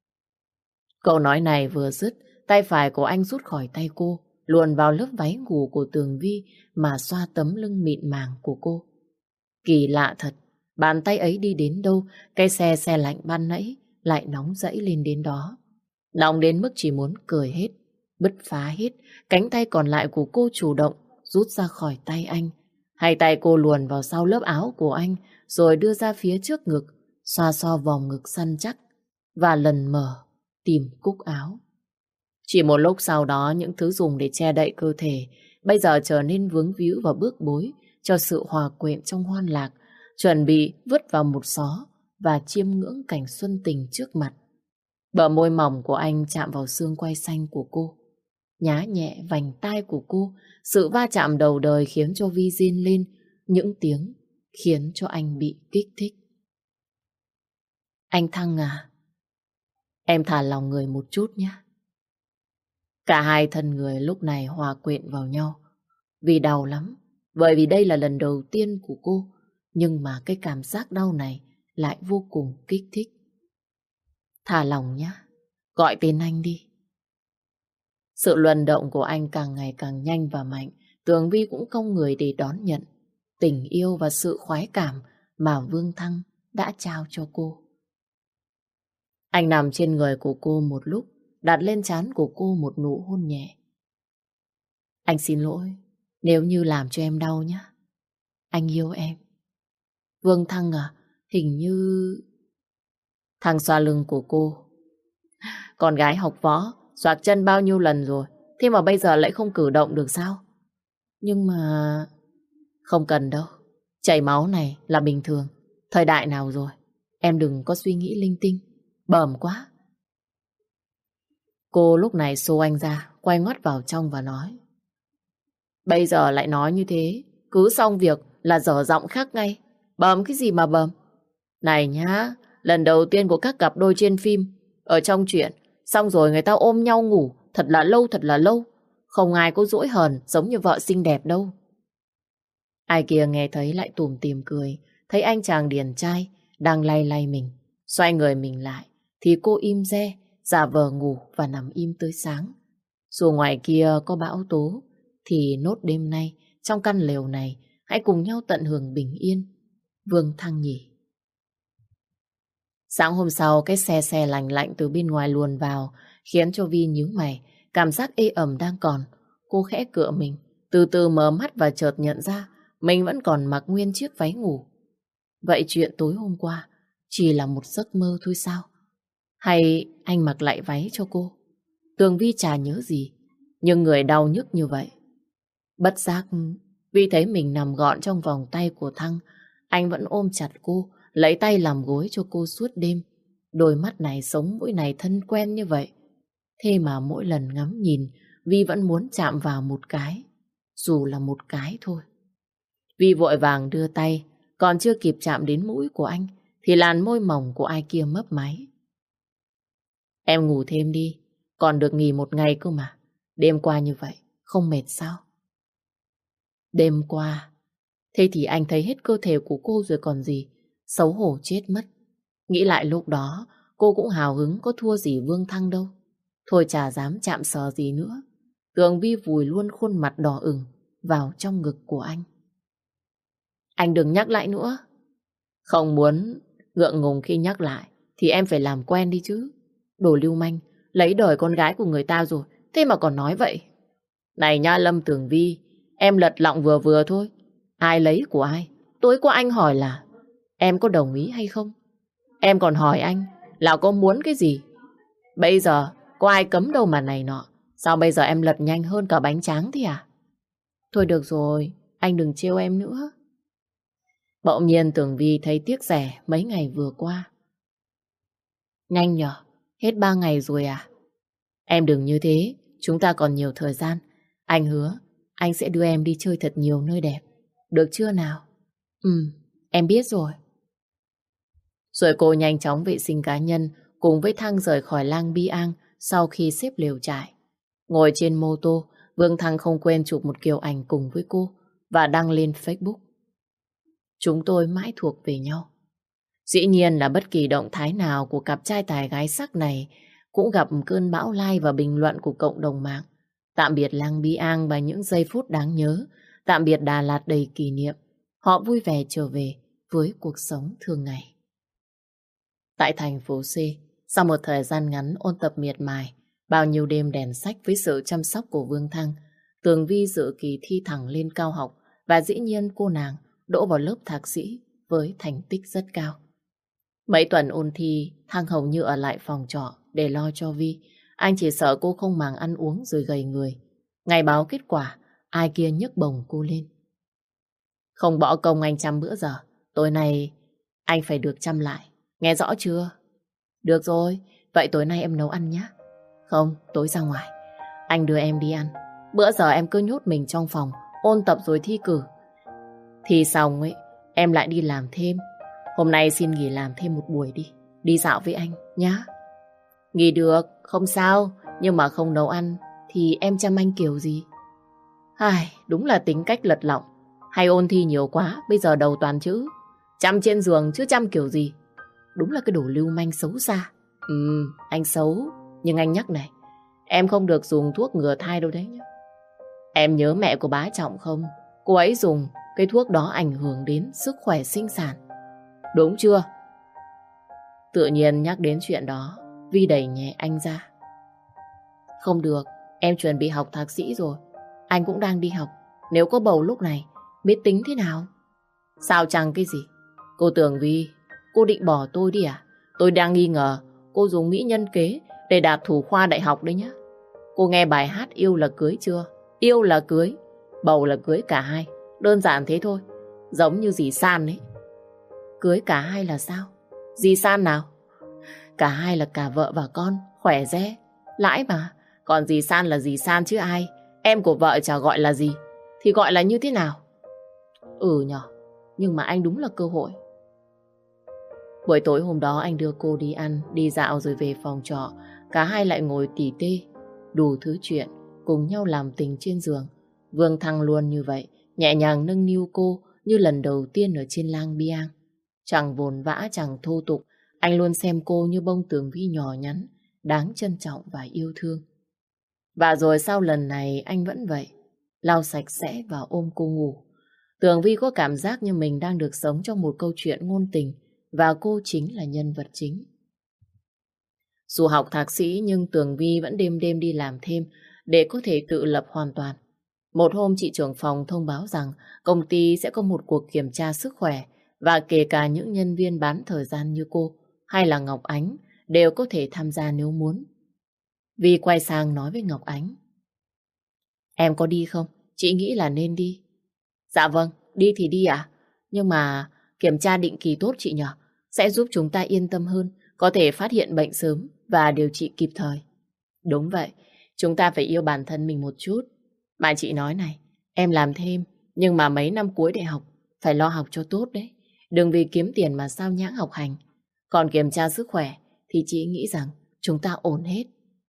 Câu nói này vừa dứt, tay phải của anh rút khỏi tay cô, luồn vào lớp váy ngủ của Tường Vi mà xoa tấm lưng mịn màng của cô. Kỳ lạ thật, bàn tay ấy đi đến đâu, cái xe xe lạnh ban nãy lại nóng dẫy lên đến đó. Nóng đến mức chỉ muốn cười hết, bứt phá hết. Cánh tay còn lại của cô chủ động rút ra khỏi tay anh. Hai tay cô luồn vào sau lớp áo của anh, rồi đưa ra phía trước ngực, xoa xoa vòng ngực săn chắc và lần mở tìm cúc áo. Chỉ một lúc sau đó, những thứ dùng để che đậy cơ thể bây giờ trở nên vướng víu và bước bối cho sự hòa quyện trong hoan lạc, chuẩn bị vứt vào một xó và chiêm ngưỡng cảnh xuân tình trước mặt. Bờ môi mỏng của anh chạm vào xương quai xanh của cô, nhá nhẹ vành tai của cô. Sự va chạm đầu đời khiến cho Vi rên lên những tiếng khiến cho anh bị kích thích. Anh Thăng à, em thả lòng người một chút nhé. Cả hai thân người lúc này hòa quyện vào nhau. Vì đau lắm, bởi vì đây là lần đầu tiên của cô, nhưng mà cái cảm giác đau này lại vô cùng kích thích. Thả lòng nhé, gọi tên anh đi. Sự luân động của anh càng ngày càng nhanh và mạnh. Tường Vi cũng không người để đón nhận tình yêu và sự khoái cảm mà Vương Thăng đã trao cho cô. Anh nằm trên người của cô một lúc, đặt lên trán của cô một nụ hôn nhẹ. Anh xin lỗi nếu như làm cho em đau nhé. Anh yêu em. Vương Thăng à, hình như... Thăng xoa lưng của cô. Con gái học võ, xoạc chân bao nhiêu lần rồi, thế mà bây giờ lại không cử động được sao? Nhưng mà... Không cần đâu, chảy máu này là bình thường. Thời đại nào rồi, em đừng có suy nghĩ linh tinh, bờm quá. Cô lúc này xô anh ra, quay ngoắt vào trong và nói. Bây giờ lại nói như thế, cứ xong việc là dở giọng khác ngay. Bờm cái gì mà bờm? Này nhá, lần đầu tiên của các cặp đôi trên phim, ở trong truyện, xong rồi người ta ôm nhau ngủ, thật là lâu thật là lâu. Không ai có dỗi hờn giống như vợ xinh đẹp đâu. Ai kia nghe thấy lại tủm tỉm cười, thấy anh chàng điển trai đang lay lay mình, xoay người mình lại, thì cô im re, giả vờ ngủ và nằm im tới sáng. Dù ngoài kia có bão tố, thì nốt đêm nay, trong căn lều này, hãy cùng nhau tận hưởng bình yên. Vương Thăng nhỉ. Sáng hôm sau, cái xe xe lạnh lạnh từ bên ngoài luồn vào, khiến cho Vi nhíu mày. Cảm giác ê ẩm đang còn. Cô khẽ cựa mình, từ từ mở mắt và chợt nhận ra mình vẫn còn mặc nguyên chiếc váy ngủ. Vậy chuyện tối hôm qua chỉ là một giấc mơ thôi sao? Hay anh mặc lại váy cho cô? Tường Vi chả nhớ gì, nhưng người đau nhức như vậy. Bất giác, Vi thấy mình nằm gọn trong vòng tay của Thăng. Anh vẫn ôm chặt cô, lấy tay làm gối cho cô suốt đêm. Đôi mắt này, sống mũi này thân quen như vậy. Thế mà mỗi lần ngắm nhìn, Vi vẫn muốn chạm vào một cái, dù là một cái thôi. Vi vội vàng đưa tay, còn chưa kịp chạm đến mũi của anh, thì làn môi mỏng của ai kia mấp máy. Em ngủ thêm đi, còn được nghỉ một ngày cơ mà. Đêm qua như vậy, không mệt sao? Đêm qua, thế thì anh thấy hết cơ thể của cô rồi còn gì, xấu hổ chết mất. Nghĩ lại lúc đó, cô cũng hào hứng có thua gì Vương Thăng đâu. Thôi chả dám chạm sờ gì nữa. Tường Vi vùi luôn khuôn mặt đỏ ửng vào trong ngực của anh. Anh đừng nhắc lại nữa. Không muốn ngượng ngùng khi nhắc lại thì em phải làm quen đi chứ. Đồ lưu manh, lấy đời con gái của người ta rồi, thế mà còn nói vậy. Này nha Lâm Tường Vi, em lật lọng vừa vừa thôi. Ai lấy của ai? Tối qua anh hỏi là em có đồng ý hay không? Em còn hỏi anh là có muốn cái gì? Bây giờ có ai cấm đâu mà này nọ. Sao bây giờ em lật nhanh hơn cả bánh tráng thế à? Thôi được rồi, anh đừng trêu em nữa. Bỗng nhiên Tường Vi thấy tiếc rẻ mấy ngày vừa qua. Nhanh nhở, hết ba ngày rồi à? Em đừng như thế, chúng ta còn nhiều thời gian. Anh hứa, anh sẽ đưa em đi chơi thật nhiều nơi đẹp. Được chưa nào? Ừ, em biết rồi. Rồi cô nhanh chóng vệ sinh cá nhân cùng với Thăng rời khỏi Lang Biang sau khi xếp lều trại. Ngồi trên mô tô, Vương Thăng không quên chụp một kiểu ảnh cùng với cô và đăng lên Facebook. Chúng tôi mãi thuộc về nhau. Dĩ nhiên là bất kỳ động thái nào của cặp trai tài gái sắc này cũng gặp cơn bão like và bình luận của cộng đồng mạng. Tạm biệt Lang Biang và những giây phút đáng nhớ. Tạm biệt Đà Lạt đầy kỷ niệm. Họ vui vẻ trở về với cuộc sống thường ngày. Tại thành phố C, sau một thời gian ngắn ôn tập miệt mài, bao nhiêu đêm đèn sách với sự chăm sóc của Vương Thăng, Tường Vi dự kỳ thi thẳng lên cao học và dĩ nhiên cô nàng đỗ vào lớp thạc sĩ với thành tích rất cao. Mấy tuần ôn thi, Thăng hầu như ở lại phòng trọ để lo cho Vi. Anh chỉ sợ cô không màng ăn uống rồi gầy người. Ngày báo kết quả, ai kia nhấc bổng cô lên. Không bỏ công anh chăm bữa giờ, tối nay anh phải được chăm lại. Nghe rõ chưa? Được rồi, vậy tối nay em nấu ăn nhé. Không, tối ra ngoài. Anh đưa em đi ăn. Bữa giờ em cứ nhốt mình trong phòng, ôn tập rồi thi cử. Thì xong ấy, em lại đi làm thêm. Hôm nay xin nghỉ làm thêm một buổi đi. Đi dạo với anh, nhá. Nghỉ được, không sao. Nhưng mà không nấu ăn thì em chăm anh kiểu gì? Ai, đúng là tính cách lật lọng. Hay ôn thi nhiều quá, bây giờ đầu toàn chữ. Chăm trên giường chứ chăm kiểu gì? Đúng là cái đồ lưu manh xấu xa. Ừ, anh xấu. Nhưng anh nhắc này, em không được dùng thuốc ngừa thai đâu đấy nhé. Em nhớ mẹ của bá Trọng không? Cô ấy dùng cái thuốc đó ảnh hưởng đến sức khỏe sinh sản. Đúng chưa? Tự nhiên nhắc đến chuyện đó, Vi đẩy nhẹ anh ra. Không được, em chuẩn bị học thạc sĩ rồi. Anh cũng đang đi học. Nếu có bầu lúc này, biết tính thế nào? Sao chẳng cái gì? Cô tưởng Vi, cô định bỏ tôi đi à? Tôi đang nghi ngờ cô dùng mỹ nhân kế để đạt thủ khoa đại học đấy nhá. Cô nghe bài hát Yêu là cưới chưa? Yêu là cưới, bầu là cưới cả hai. Đơn giản thế thôi. Giống như dì San ấy. Cưới cả hai là sao? Dì San nào? Cả hai là cả vợ và con, khỏe re. Lãi mà. Còn dì San là dì San chứ ai. Em của vợ chả gọi là gì thì gọi là như thế nào? Ừ nhở. Nhưng mà anh đúng là cơ hội. Buổi tối hôm đó anh đưa cô đi ăn, đi dạo rồi về phòng trọ. Cả hai lại ngồi tỉ tê, đủ thứ chuyện, cùng nhau làm tình trên giường. Vương Thăng luôn như vậy, nhẹ nhàng nâng niu cô như lần đầu tiên ở trên Lang Biang. Chẳng vồn vã, chẳng thô tục, anh luôn xem cô như bông tường vi nhỏ nhắn, đáng trân trọng và yêu thương. Và rồi sau lần này anh vẫn vậy, lau sạch sẽ và ôm cô ngủ. Tường Vi có cảm giác như mình đang được sống trong một câu chuyện ngôn tình và cô chính là nhân vật chính. Dù học thạc sĩ nhưng Tường Vi vẫn đêm đêm đi làm thêm để có thể tự lập hoàn toàn. Một hôm chị trưởng phòng thông báo rằng công ty sẽ có một cuộc kiểm tra sức khỏe và kể cả những nhân viên bán thời gian như cô hay là Ngọc Ánh đều có thể tham gia nếu muốn. Vi quay sang nói với Ngọc Ánh. Em có đi không? Chị nghĩ là nên đi. Dạ vâng, đi thì đi ạ. Nhưng mà kiểm tra định kỳ tốt chị nhỉ? Sẽ giúp chúng ta yên tâm hơn, có thể phát hiện bệnh sớm và điều trị kịp thời. Đúng vậy, chúng ta phải yêu bản thân mình một chút. Mà chị nói này, em làm thêm, nhưng mà mấy năm cuối đại học phải lo học cho tốt đấy. Đừng vì kiếm tiền mà sao nhãng học hành. Còn kiểm tra sức khỏe thì chị nghĩ rằng chúng ta ổn hết.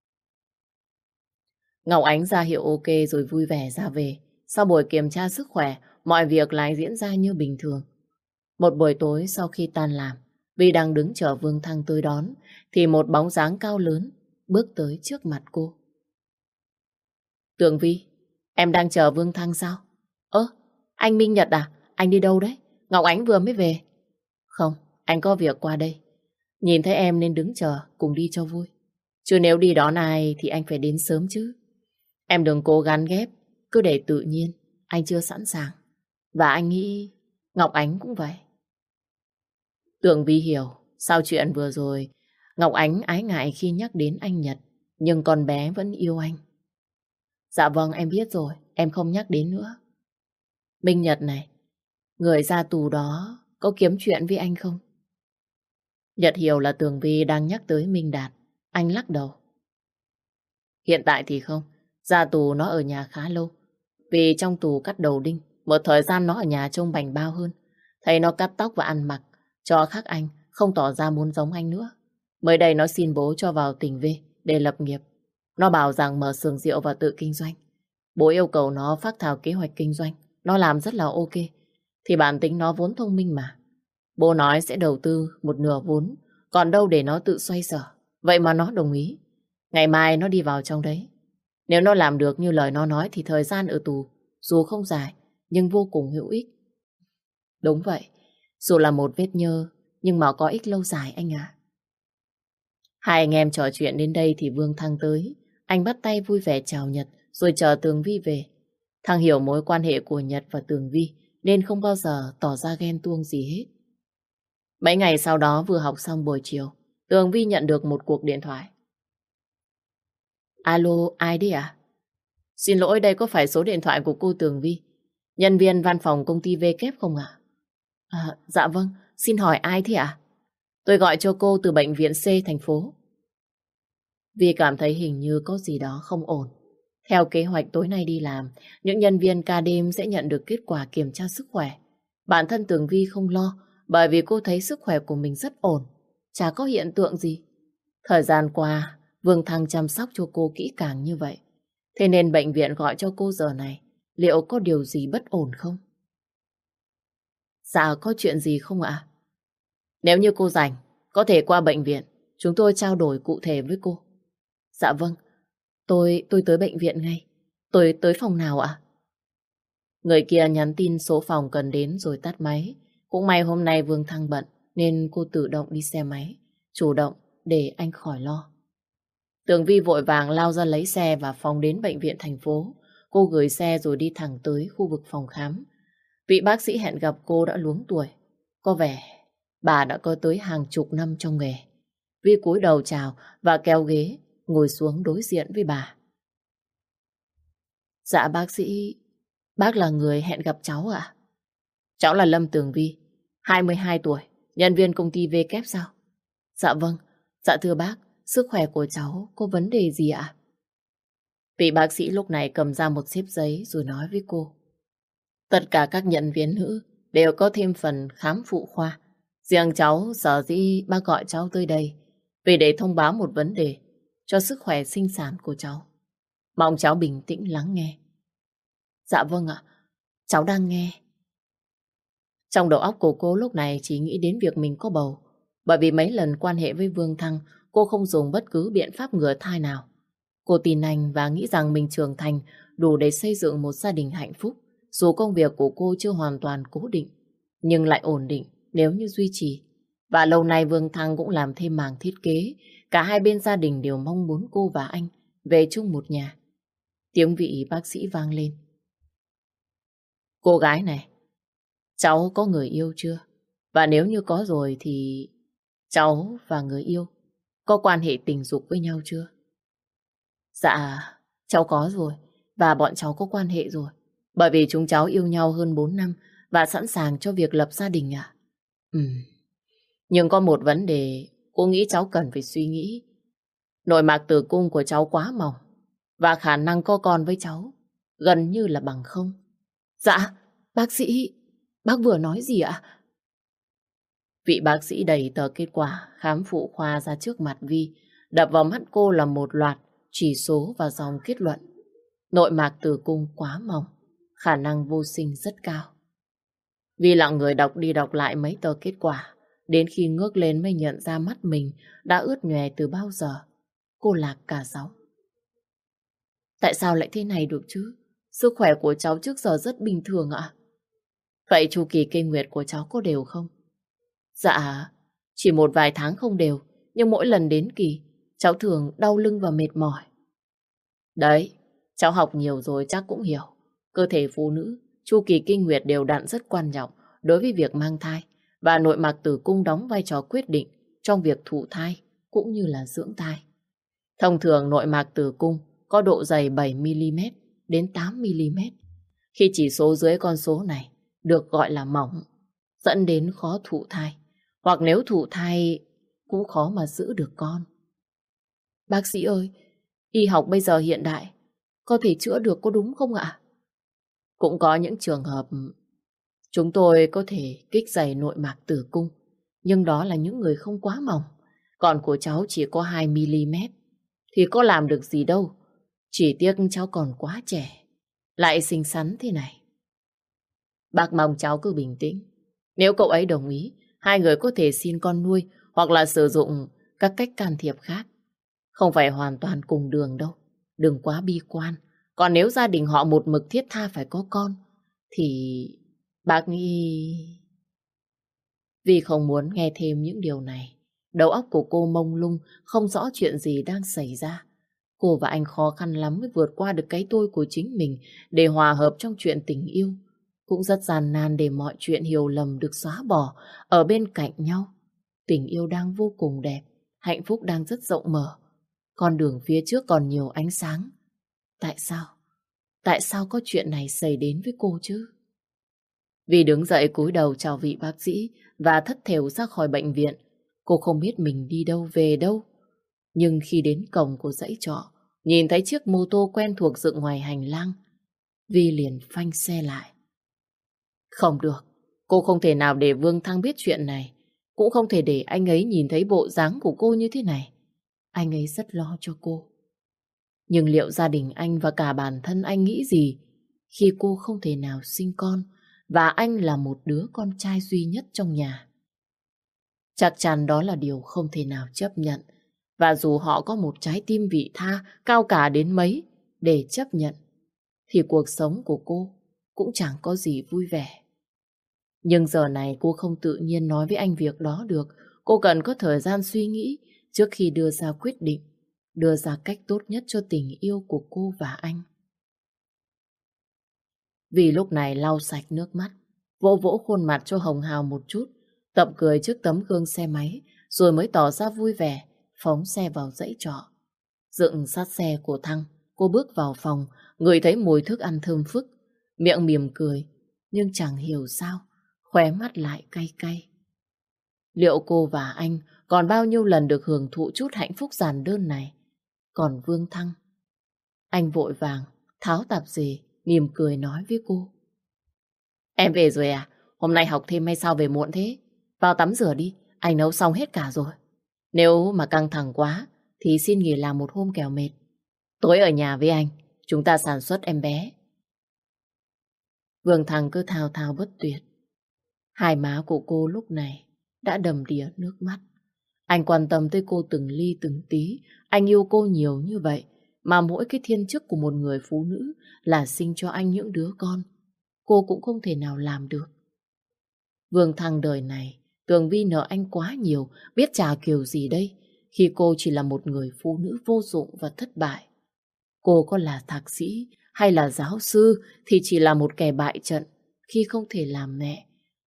Ngọc Ánh ra hiệu ok rồi vui vẻ ra về. Sau buổi kiểm tra sức khỏe, mọi việc lại diễn ra như bình thường. Một buổi tối sau khi tan làm, Vi đang đứng chờ Vương Thăng tới đón, thì một bóng dáng cao lớn bước tới trước mặt cô. Tường Vi, em đang chờ Vương Thăng sao? Ơ, anh Minh Nhật à? Anh đi đâu đấy? Ngọc Ánh vừa mới về. Không, anh có việc qua đây. Nhìn thấy em nên đứng chờ, cùng đi cho vui. Chứ nếu đi đón ai thì anh phải đến sớm chứ. Em đừng cố gắng ghép, cứ để tự nhiên, anh chưa sẵn sàng. Và anh nghĩ Ngọc Ánh cũng vậy. Tường Vi hiểu, sau chuyện vừa rồi, Ngọc Ánh ái ngại khi nhắc đến anh Nhật, nhưng con bé vẫn yêu anh. Dạ vâng, em biết rồi, em không nhắc đến nữa. Minh Nhật này, người ra tù đó có kiếm chuyện với anh không? Nhật hiểu là Tường Vi đang nhắc tới Minh Đạt. Anh lắc đầu. Hiện tại thì không, ra tù nó ở nhà khá lâu. Vì trong tù cắt đầu đinh, một thời gian nó ở nhà trông bảnh bao hơn. Thấy nó cắt tóc và ăn mặc cho khác anh, không tỏ ra muốn giống anh nữa. Mới đây nó xin bố cho vào tỉnh về để lập nghiệp. Nó bảo rằng mở xưởng rượu và tự kinh doanh. Bố yêu cầu nó phác thảo kế hoạch kinh doanh. Nó làm rất là ok. Thì bản tính nó vốn thông minh mà. Bố nói sẽ đầu tư một nửa vốn, còn đâu để nó tự xoay sở. Vậy mà nó đồng ý. Ngày mai nó đi vào trong đấy. Nếu nó làm được như lời nó nói thì thời gian ở tù dù không dài nhưng vô cùng hữu ích. Đúng vậy, dù là một vết nhơ nhưng mà có ích lâu dài anh ạ. Hai anh em trò chuyện đến đây thì Vương Thăng tới. Anh bắt tay vui vẻ chào Nhật rồi chờ Tường Vi về. Thăng hiểu mối quan hệ của Nhật và Tường Vi nên không bao giờ tỏ ra ghen tuông gì hết. Mấy ngày sau đó vừa học xong buổi chiều, Tường Vi nhận được một cuộc điện thoại. Alo, ai đấy à? Xin lỗi, đây có phải số điện thoại của cô Tường Vi, nhân viên văn phòng công ty vê kép không ạ? À, dạ vâng, xin hỏi ai thế ạ? Tôi gọi cho cô từ bệnh viện C thành phố. Vi cảm thấy hình như có gì đó không ổn. Theo kế hoạch tối nay đi làm, những nhân viên ca đêm sẽ nhận được kết quả kiểm tra sức khỏe. Bản thân Tường Vi không lo, bởi vì cô thấy sức khỏe của mình rất ổn, chả có hiện tượng gì. Thời gian qua, Vương Thăng chăm sóc cho cô kỹ càng như vậy. Thế nên bệnh viện gọi cho cô giờ này, liệu có điều gì bất ổn không? Dạ, có chuyện gì không ạ? Nếu như cô rảnh, có thể qua bệnh viện, chúng tôi trao đổi cụ thể với cô. Dạ vâng, tôi tôi tới bệnh viện ngay. Tôi tới phòng nào ạ? Người kia nhắn tin số phòng cần đến rồi tắt máy. Cũng may hôm nay Vương Thăng bận nên cô tự động đi xe máy, chủ động để anh khỏi lo. Tường Vi vội vàng lao ra lấy xe và phóng đến bệnh viện thành phố. Cô gửi xe rồi đi thẳng tới khu vực phòng khám. Vị bác sĩ hẹn gặp cô đã luống tuổi. Có vẻ bà đã có tới hàng chục năm trong nghề. Vi cúi đầu chào và kéo ghế ngồi xuống đối diện với bà. Dạ bác sĩ, bác là người hẹn gặp cháu ạ? Cháu là Lâm Tường Vi, hai mươi hai tuổi, nhân viên công ty vê kép sao? Dạ vâng, dạ thưa bác, sức khỏe của cháu có vấn đề gì ạ? Vị bác sĩ lúc này cầm ra một xếp giấy rồi nói với cô. Tất cả các nhân viên nữ đều có thêm phần khám phụ khoa. Riêng cháu sở dĩ bác gọi cháu tới đây vì để thông báo một vấn đề cho sức khỏe sinh sản của cháu. Mong cháu bình tĩnh lắng nghe. Dạ vâng ạ, cháu đang nghe. Trong đầu óc của cô lúc này chỉ nghĩ đến việc mình có bầu. Bởi vì mấy lần quan hệ với Vương Thăng, cô không dùng bất cứ biện pháp ngừa thai nào. Cô tin anh và nghĩ rằng mình trưởng thành đủ để xây dựng một gia đình hạnh phúc. Dù công việc của cô chưa hoàn toàn cố định, nhưng lại ổn định nếu như duy trì. Và lâu nay Vương Thăng cũng làm thêm mảng thiết kế. Cả hai bên gia đình đều mong muốn cô và anh về chung một nhà. Tiếng vị bác sĩ vang lên. Cô gái này, cháu có người yêu chưa? Và nếu như có rồi thì cháu và người yêu có quan hệ tình dục với nhau chưa? Dạ, cháu có rồi. Và bọn cháu có quan hệ rồi. Bởi vì chúng cháu yêu nhau hơn bốn năm và sẵn sàng cho việc lập gia đình ạ. Ừ. Nhưng có một vấn đề cô nghĩ cháu cần phải suy nghĩ. Nội mạc tử cung của cháu quá mỏng và khả năng có con với cháu gần như là bằng không. Dạ, bác sĩ, bác vừa nói gì ạ? Vị bác sĩ đầy tờ kết quả khám phụ khoa ra trước mặt Vi, đập vào mắt cô là một loạt chỉ số và dòng kết luận. Nội mạc tử cung quá mỏng, khả năng vô sinh rất cao. Vi lặng người đọc đi đọc lại mấy tờ kết quả, đến khi ngước lên mới nhận ra mắt mình đã ướt nhòe từ bao giờ. Cô lạc cả giọng. Tại sao lại thế này được chứ? Sức khỏe của cháu trước giờ rất bình thường ạ. Vậy chu kỳ kinh nguyệt của cháu có đều không? Dạ, chỉ một vài tháng không đều, nhưng mỗi lần đến kỳ, cháu thường đau lưng và mệt mỏi. Đấy, cháu học nhiều rồi chắc cũng hiểu. Cơ thể phụ nữ, chu kỳ kinh nguyệt đều đặn rất quan trọng đối với việc mang thai, và nội mạc tử cung đóng vai trò quyết định trong việc thụ thai cũng như là dưỡng thai. Thông thường nội mạc tử cung có độ dày bảy mi-li-mét đến tám mi-li-mét. Khi chỉ số dưới con số này được gọi là mỏng, dẫn đến khó thụ thai, hoặc nếu thụ thai cũng khó mà giữ được con. Bác sĩ ơi, y học bây giờ hiện đại, có thể chữa được có đúng không ạ? Cũng có những trường hợp chúng tôi có thể kích dày nội mạc tử cung, nhưng đó là những người không quá mỏng. Còn của cháu chỉ có hai mi-li-mét, thì có làm được gì đâu. Chỉ tiếc cháu còn quá trẻ, lại xinh xắn thế này. Bác mong cháu cứ bình tĩnh. Nếu cậu ấy đồng ý, hai người có thể xin con nuôi hoặc là sử dụng các cách can thiệp khác. Không phải hoàn toàn cùng đường đâu. Đừng quá bi quan. Còn nếu gia đình họ một mực thiết tha phải có con, thì bác nghĩ... Vì không muốn nghe thêm những điều này, đầu óc của cô mông lung, không rõ chuyện gì đang xảy ra. Cô và anh khó khăn lắm mới vượt qua được cái tôi của chính mình để hòa hợp trong chuyện tình yêu. Cũng rất gian nan để mọi chuyện hiểu lầm được xóa bỏ ở bên cạnh nhau. Tình yêu đang vô cùng đẹp, hạnh phúc đang rất rộng mở. Con đường phía trước còn nhiều ánh sáng. Tại sao? Tại sao có chuyện này xảy đến với cô chứ? Vì đứng dậy cúi đầu chào vị bác sĩ và thất thểu ra khỏi bệnh viện. Cô không biết mình đi đâu về đâu. Nhưng khi đến cổng của dãy trọ, nhìn thấy chiếc mô tô quen thuộc dựng ngoài hành lang, Vi liền phanh xe lại. Không được, cô không thể nào để Vương Thăng biết chuyện này. Cũng không thể để anh ấy nhìn thấy bộ dáng của cô như thế này. Anh ấy rất lo cho cô. Nhưng liệu gia đình anh và cả bản thân anh nghĩ gì khi cô không thể nào sinh con và anh là một đứa con trai duy nhất trong nhà? Chắc chắn đó là điều không thể nào chấp nhận. Và dù họ có một trái tim vị tha cao cả đến mấy để chấp nhận, thì cuộc sống của cô cũng chẳng có gì vui vẻ. Nhưng giờ này cô không tự nhiên nói với anh việc đó được. Cô cần có thời gian suy nghĩ trước khi đưa ra quyết định, đưa ra cách tốt nhất cho tình yêu của cô và anh. Vì lúc này lau sạch nước mắt, vỗ vỗ khuôn mặt cho hồng hào một chút, tập cười trước tấm gương xe máy, rồi mới tỏ ra vui vẻ, phóng xe vào dãy trọ. Dựng sát xe của Thăng, cô bước vào phòng, ngửi thấy mùi thức ăn thơm phức, miệng mỉm cười, nhưng chẳng hiểu sao, khóe mắt lại cay cay. Liệu cô và anh còn bao nhiêu lần được hưởng thụ chút hạnh phúc giản đơn này? Còn Vương Thăng, anh vội vàng tháo tạp dề, mỉm cười nói với cô. Em về rồi à? Hôm nay học thêm hay sao về muộn thế? Vào tắm rửa đi, anh nấu xong hết cả rồi. Nếu mà căng thẳng quá thì xin nghỉ làm một hôm kẻo mệt. Tối ở nhà với anh, chúng ta sản xuất em bé. Vương Thăng cứ thao thao bất tuyệt. Hai má của cô lúc này đã đầm đìa nước mắt. Anh quan tâm tới cô từng ly từng tí. Anh yêu cô nhiều như vậy, mà mỗi cái thiên chức của một người phụ nữ là sinh cho anh những đứa con, cô cũng không thể nào làm được. Vương Thăng đời này tưởng Vi nợ anh quá nhiều, biết trả kiểu gì đây, khi cô chỉ là một người phụ nữ vô dụng và thất bại. Cô có là thạc sĩ hay là giáo sư thì chỉ là một kẻ bại trận khi không thể làm mẹ,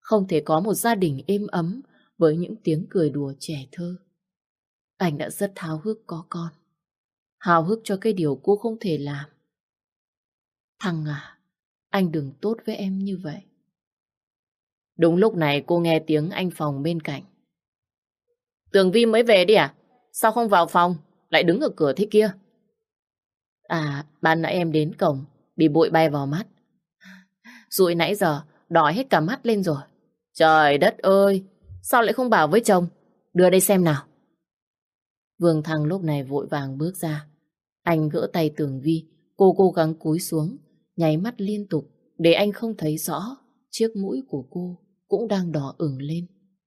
không thể có một gia đình êm ấm với những tiếng cười đùa trẻ thơ. Anh đã rất háo hức có con, háo hức cho cái điều cô không thể làm. Thằng à, anh đừng tốt với em như vậy. Đúng lúc này cô nghe tiếng anh Phòng bên cạnh. Tường Vi mới về đi à? Sao không vào phòng, lại đứng ở cửa thế kia? À, ban nãy em đến cổng, bị bụi bay vào mắt. Rụi nãy giờ, đỏ hết cả mắt lên rồi. Trời đất ơi, sao lại không bảo với chồng? Đưa đây xem nào. Vương Thăng lúc này vội vàng bước ra. Anh gỡ tay Tường Vi, cô cố gắng cúi xuống, nháy mắt liên tục để anh không thấy rõ chiếc mũi của cô cũng đang đỏ ửng lên.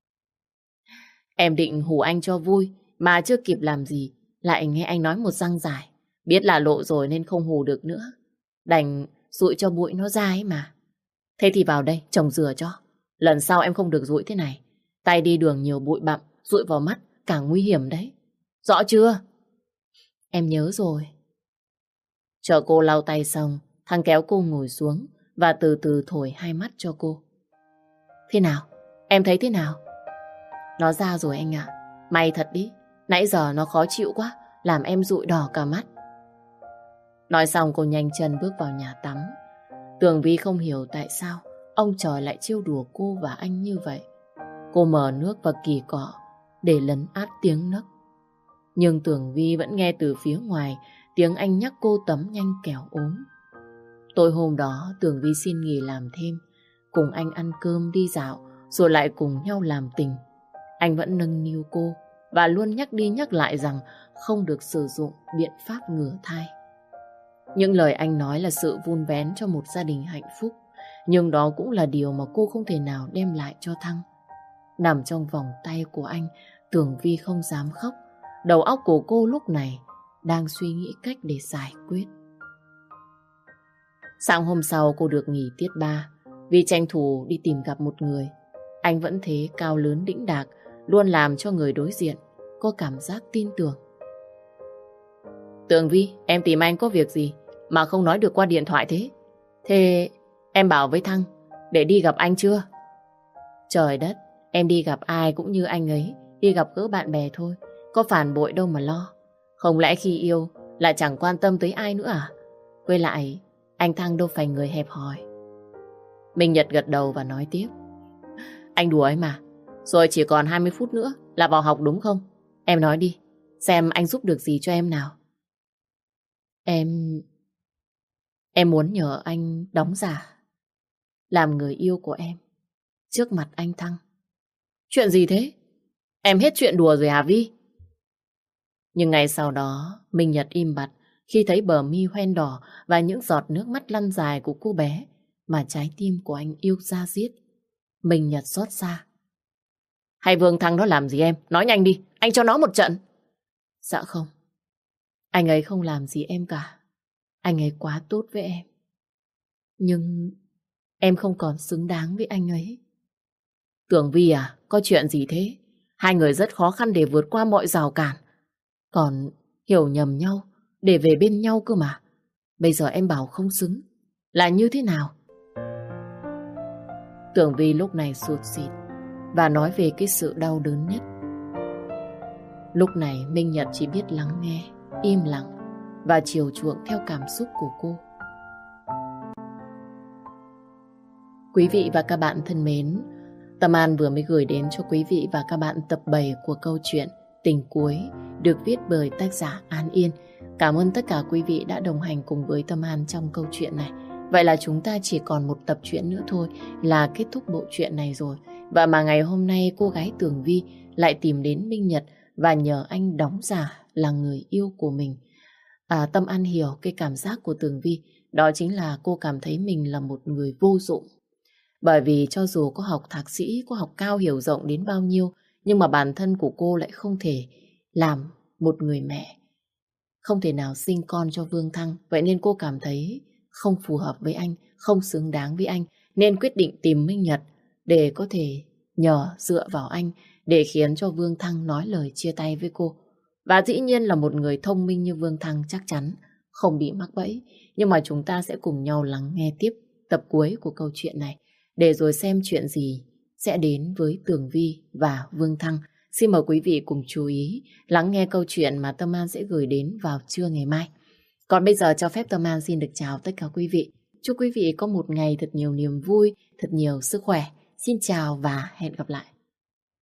Em định hù anh cho vui, mà chưa kịp làm gì, lại nghe anh nói một răng dài. Biết là lộ rồi nên không hù được nữa. Đành dụi cho bụi nó ra ấy mà. Thế thì vào đây, chồng rửa cho. Lần sau em không được dụi thế này. Tay đi đường nhiều bụi bặm, dụi vào mắt, càng nguy hiểm đấy. Rõ chưa? Em nhớ rồi. Chờ cô lau tay xong, Thăng kéo cô ngồi xuống và từ từ thổi hai mắt cho cô. Thế nào? Em thấy thế nào? Nó ra rồi anh ạ. May thật đi. Nãy giờ nó khó chịu quá, làm em dụi đỏ cả mắt. Nói xong cô nhanh chân bước vào nhà tắm. Tường Vi không hiểu tại sao ông trời lại trêu đùa cô và anh như vậy. Cô mở nước và kỳ cọ để lấn át tiếng nấc. Nhưng Tường Vi vẫn nghe từ phía ngoài tiếng anh nhắc cô tắm nhanh kẻo ốm. Tối hôm đó Tường Vi xin nghỉ làm thêm, cùng anh ăn cơm đi dạo, rồi lại cùng nhau làm tình. Anh vẫn nâng niu cô và luôn nhắc đi nhắc lại rằng không được sử dụng biện pháp ngừa thai. Những lời anh nói là sự vun vén cho một gia đình hạnh phúc, nhưng đó cũng là điều mà cô không thể nào đem lại cho Thăng. Nằm trong vòng tay của anh, Tường Vi không dám khóc. Đầu óc của cô lúc này đang suy nghĩ cách để giải quyết. Sáng hôm sau cô được nghỉ tiết ba vì tranh thủ đi tìm gặp một người. Anh vẫn thế cao lớn đĩnh đạc, luôn làm cho người đối diện có cảm giác tin tưởng. Tường Vi, em tìm anh có việc gì mà không nói được qua điện thoại thế? Thế em bảo với Thăng để đi gặp anh chưa? Trời đất, em đi gặp ai cũng như anh ấy, đi gặp gỡ bạn bè thôi, có phản bội đâu mà lo. Không lẽ khi yêu là chẳng quan tâm tới ai nữa à? Với lại, anh Thăng đâu phải người hẹp hòi. Minh Nhật gật đầu và nói tiếp. Anh đùa ấy mà, rồi chỉ còn hai mươi phút nữa là vào học đúng không? Em nói đi, xem anh giúp được gì cho em nào. Em... Em muốn nhờ anh đóng giả làm người yêu của em trước mặt anh Thăng. Chuyện gì thế? Em hết chuyện đùa rồi hả Vi? Nhưng ngày sau đó, Minh Nhật im bặt khi thấy bờ mi hoen đỏ và những giọt nước mắt lăn dài của cô bé mà trái tim của anh yêu da diết. Minh Nhật xót xa. Hay Vương Thăng nó làm gì em? Nói nhanh đi, anh cho nó một trận. Dạ không, anh ấy không làm gì em cả. Anh ấy quá tốt với em. Nhưng em không còn xứng đáng với anh ấy. Tường Vi à, có chuyện gì thế? Hai người rất khó khăn để vượt qua mọi rào cản. Còn hiểu nhầm nhau để về bên nhau cơ mà. Bây giờ em bảo không xứng là như thế nào? Tường Vi lúc này sụt sịt và nói về cái sự đau đớn nhất. Lúc này Minh Nhật chỉ biết lắng nghe, im lặng và chiều chuộng theo cảm xúc của cô. Quý vị và các bạn thân mến, Tâm An vừa mới gửi đến cho quý vị và các bạn tập bảy của câu chuyện Tình Cuối được viết bởi tác giả An Yên. Cảm ơn tất cả quý vị đã đồng hành cùng với Tâm An trong câu chuyện này. Vậy là chúng ta chỉ còn một tập truyện nữa thôi là kết thúc bộ truyện này rồi. Và mà ngày hôm nay cô gái Tường Vi lại tìm đến Minh Nhật và nhờ anh đóng giả là người yêu của mình. À, Tâm An hiểu cái cảm giác của Tường Vi, đó chính là cô cảm thấy mình là một người vô dụng. Bởi vì cho dù có học thạc sĩ, có học cao hiểu rộng đến bao nhiêu, nhưng mà bản thân của cô lại không thể làm một người mẹ, không thể nào sinh con cho Vương Thăng. Vậy nên cô cảm thấy không phù hợp với anh, không xứng đáng với anh, nên quyết định tìm Minh Nhật để có thể nhờ dựa vào anh để khiến cho Vương Thăng nói lời chia tay với cô. Và dĩ nhiên là một người thông minh như Vương Thăng chắc chắn không bị mắc bẫy. Nhưng mà chúng ta sẽ cùng nhau lắng nghe tiếp tập cuối của câu chuyện này để rồi xem chuyện gì sẽ đến với Tường Vi và Vương Thăng. Xin mời quý vị cùng chú ý lắng nghe câu chuyện mà Tâm An sẽ gửi đến vào trưa ngày mai. Còn bây giờ cho phép Tâm An xin được chào tất cả quý vị. Chúc quý vị có một ngày thật nhiều niềm vui, thật nhiều sức khỏe. Xin chào và hẹn gặp lại.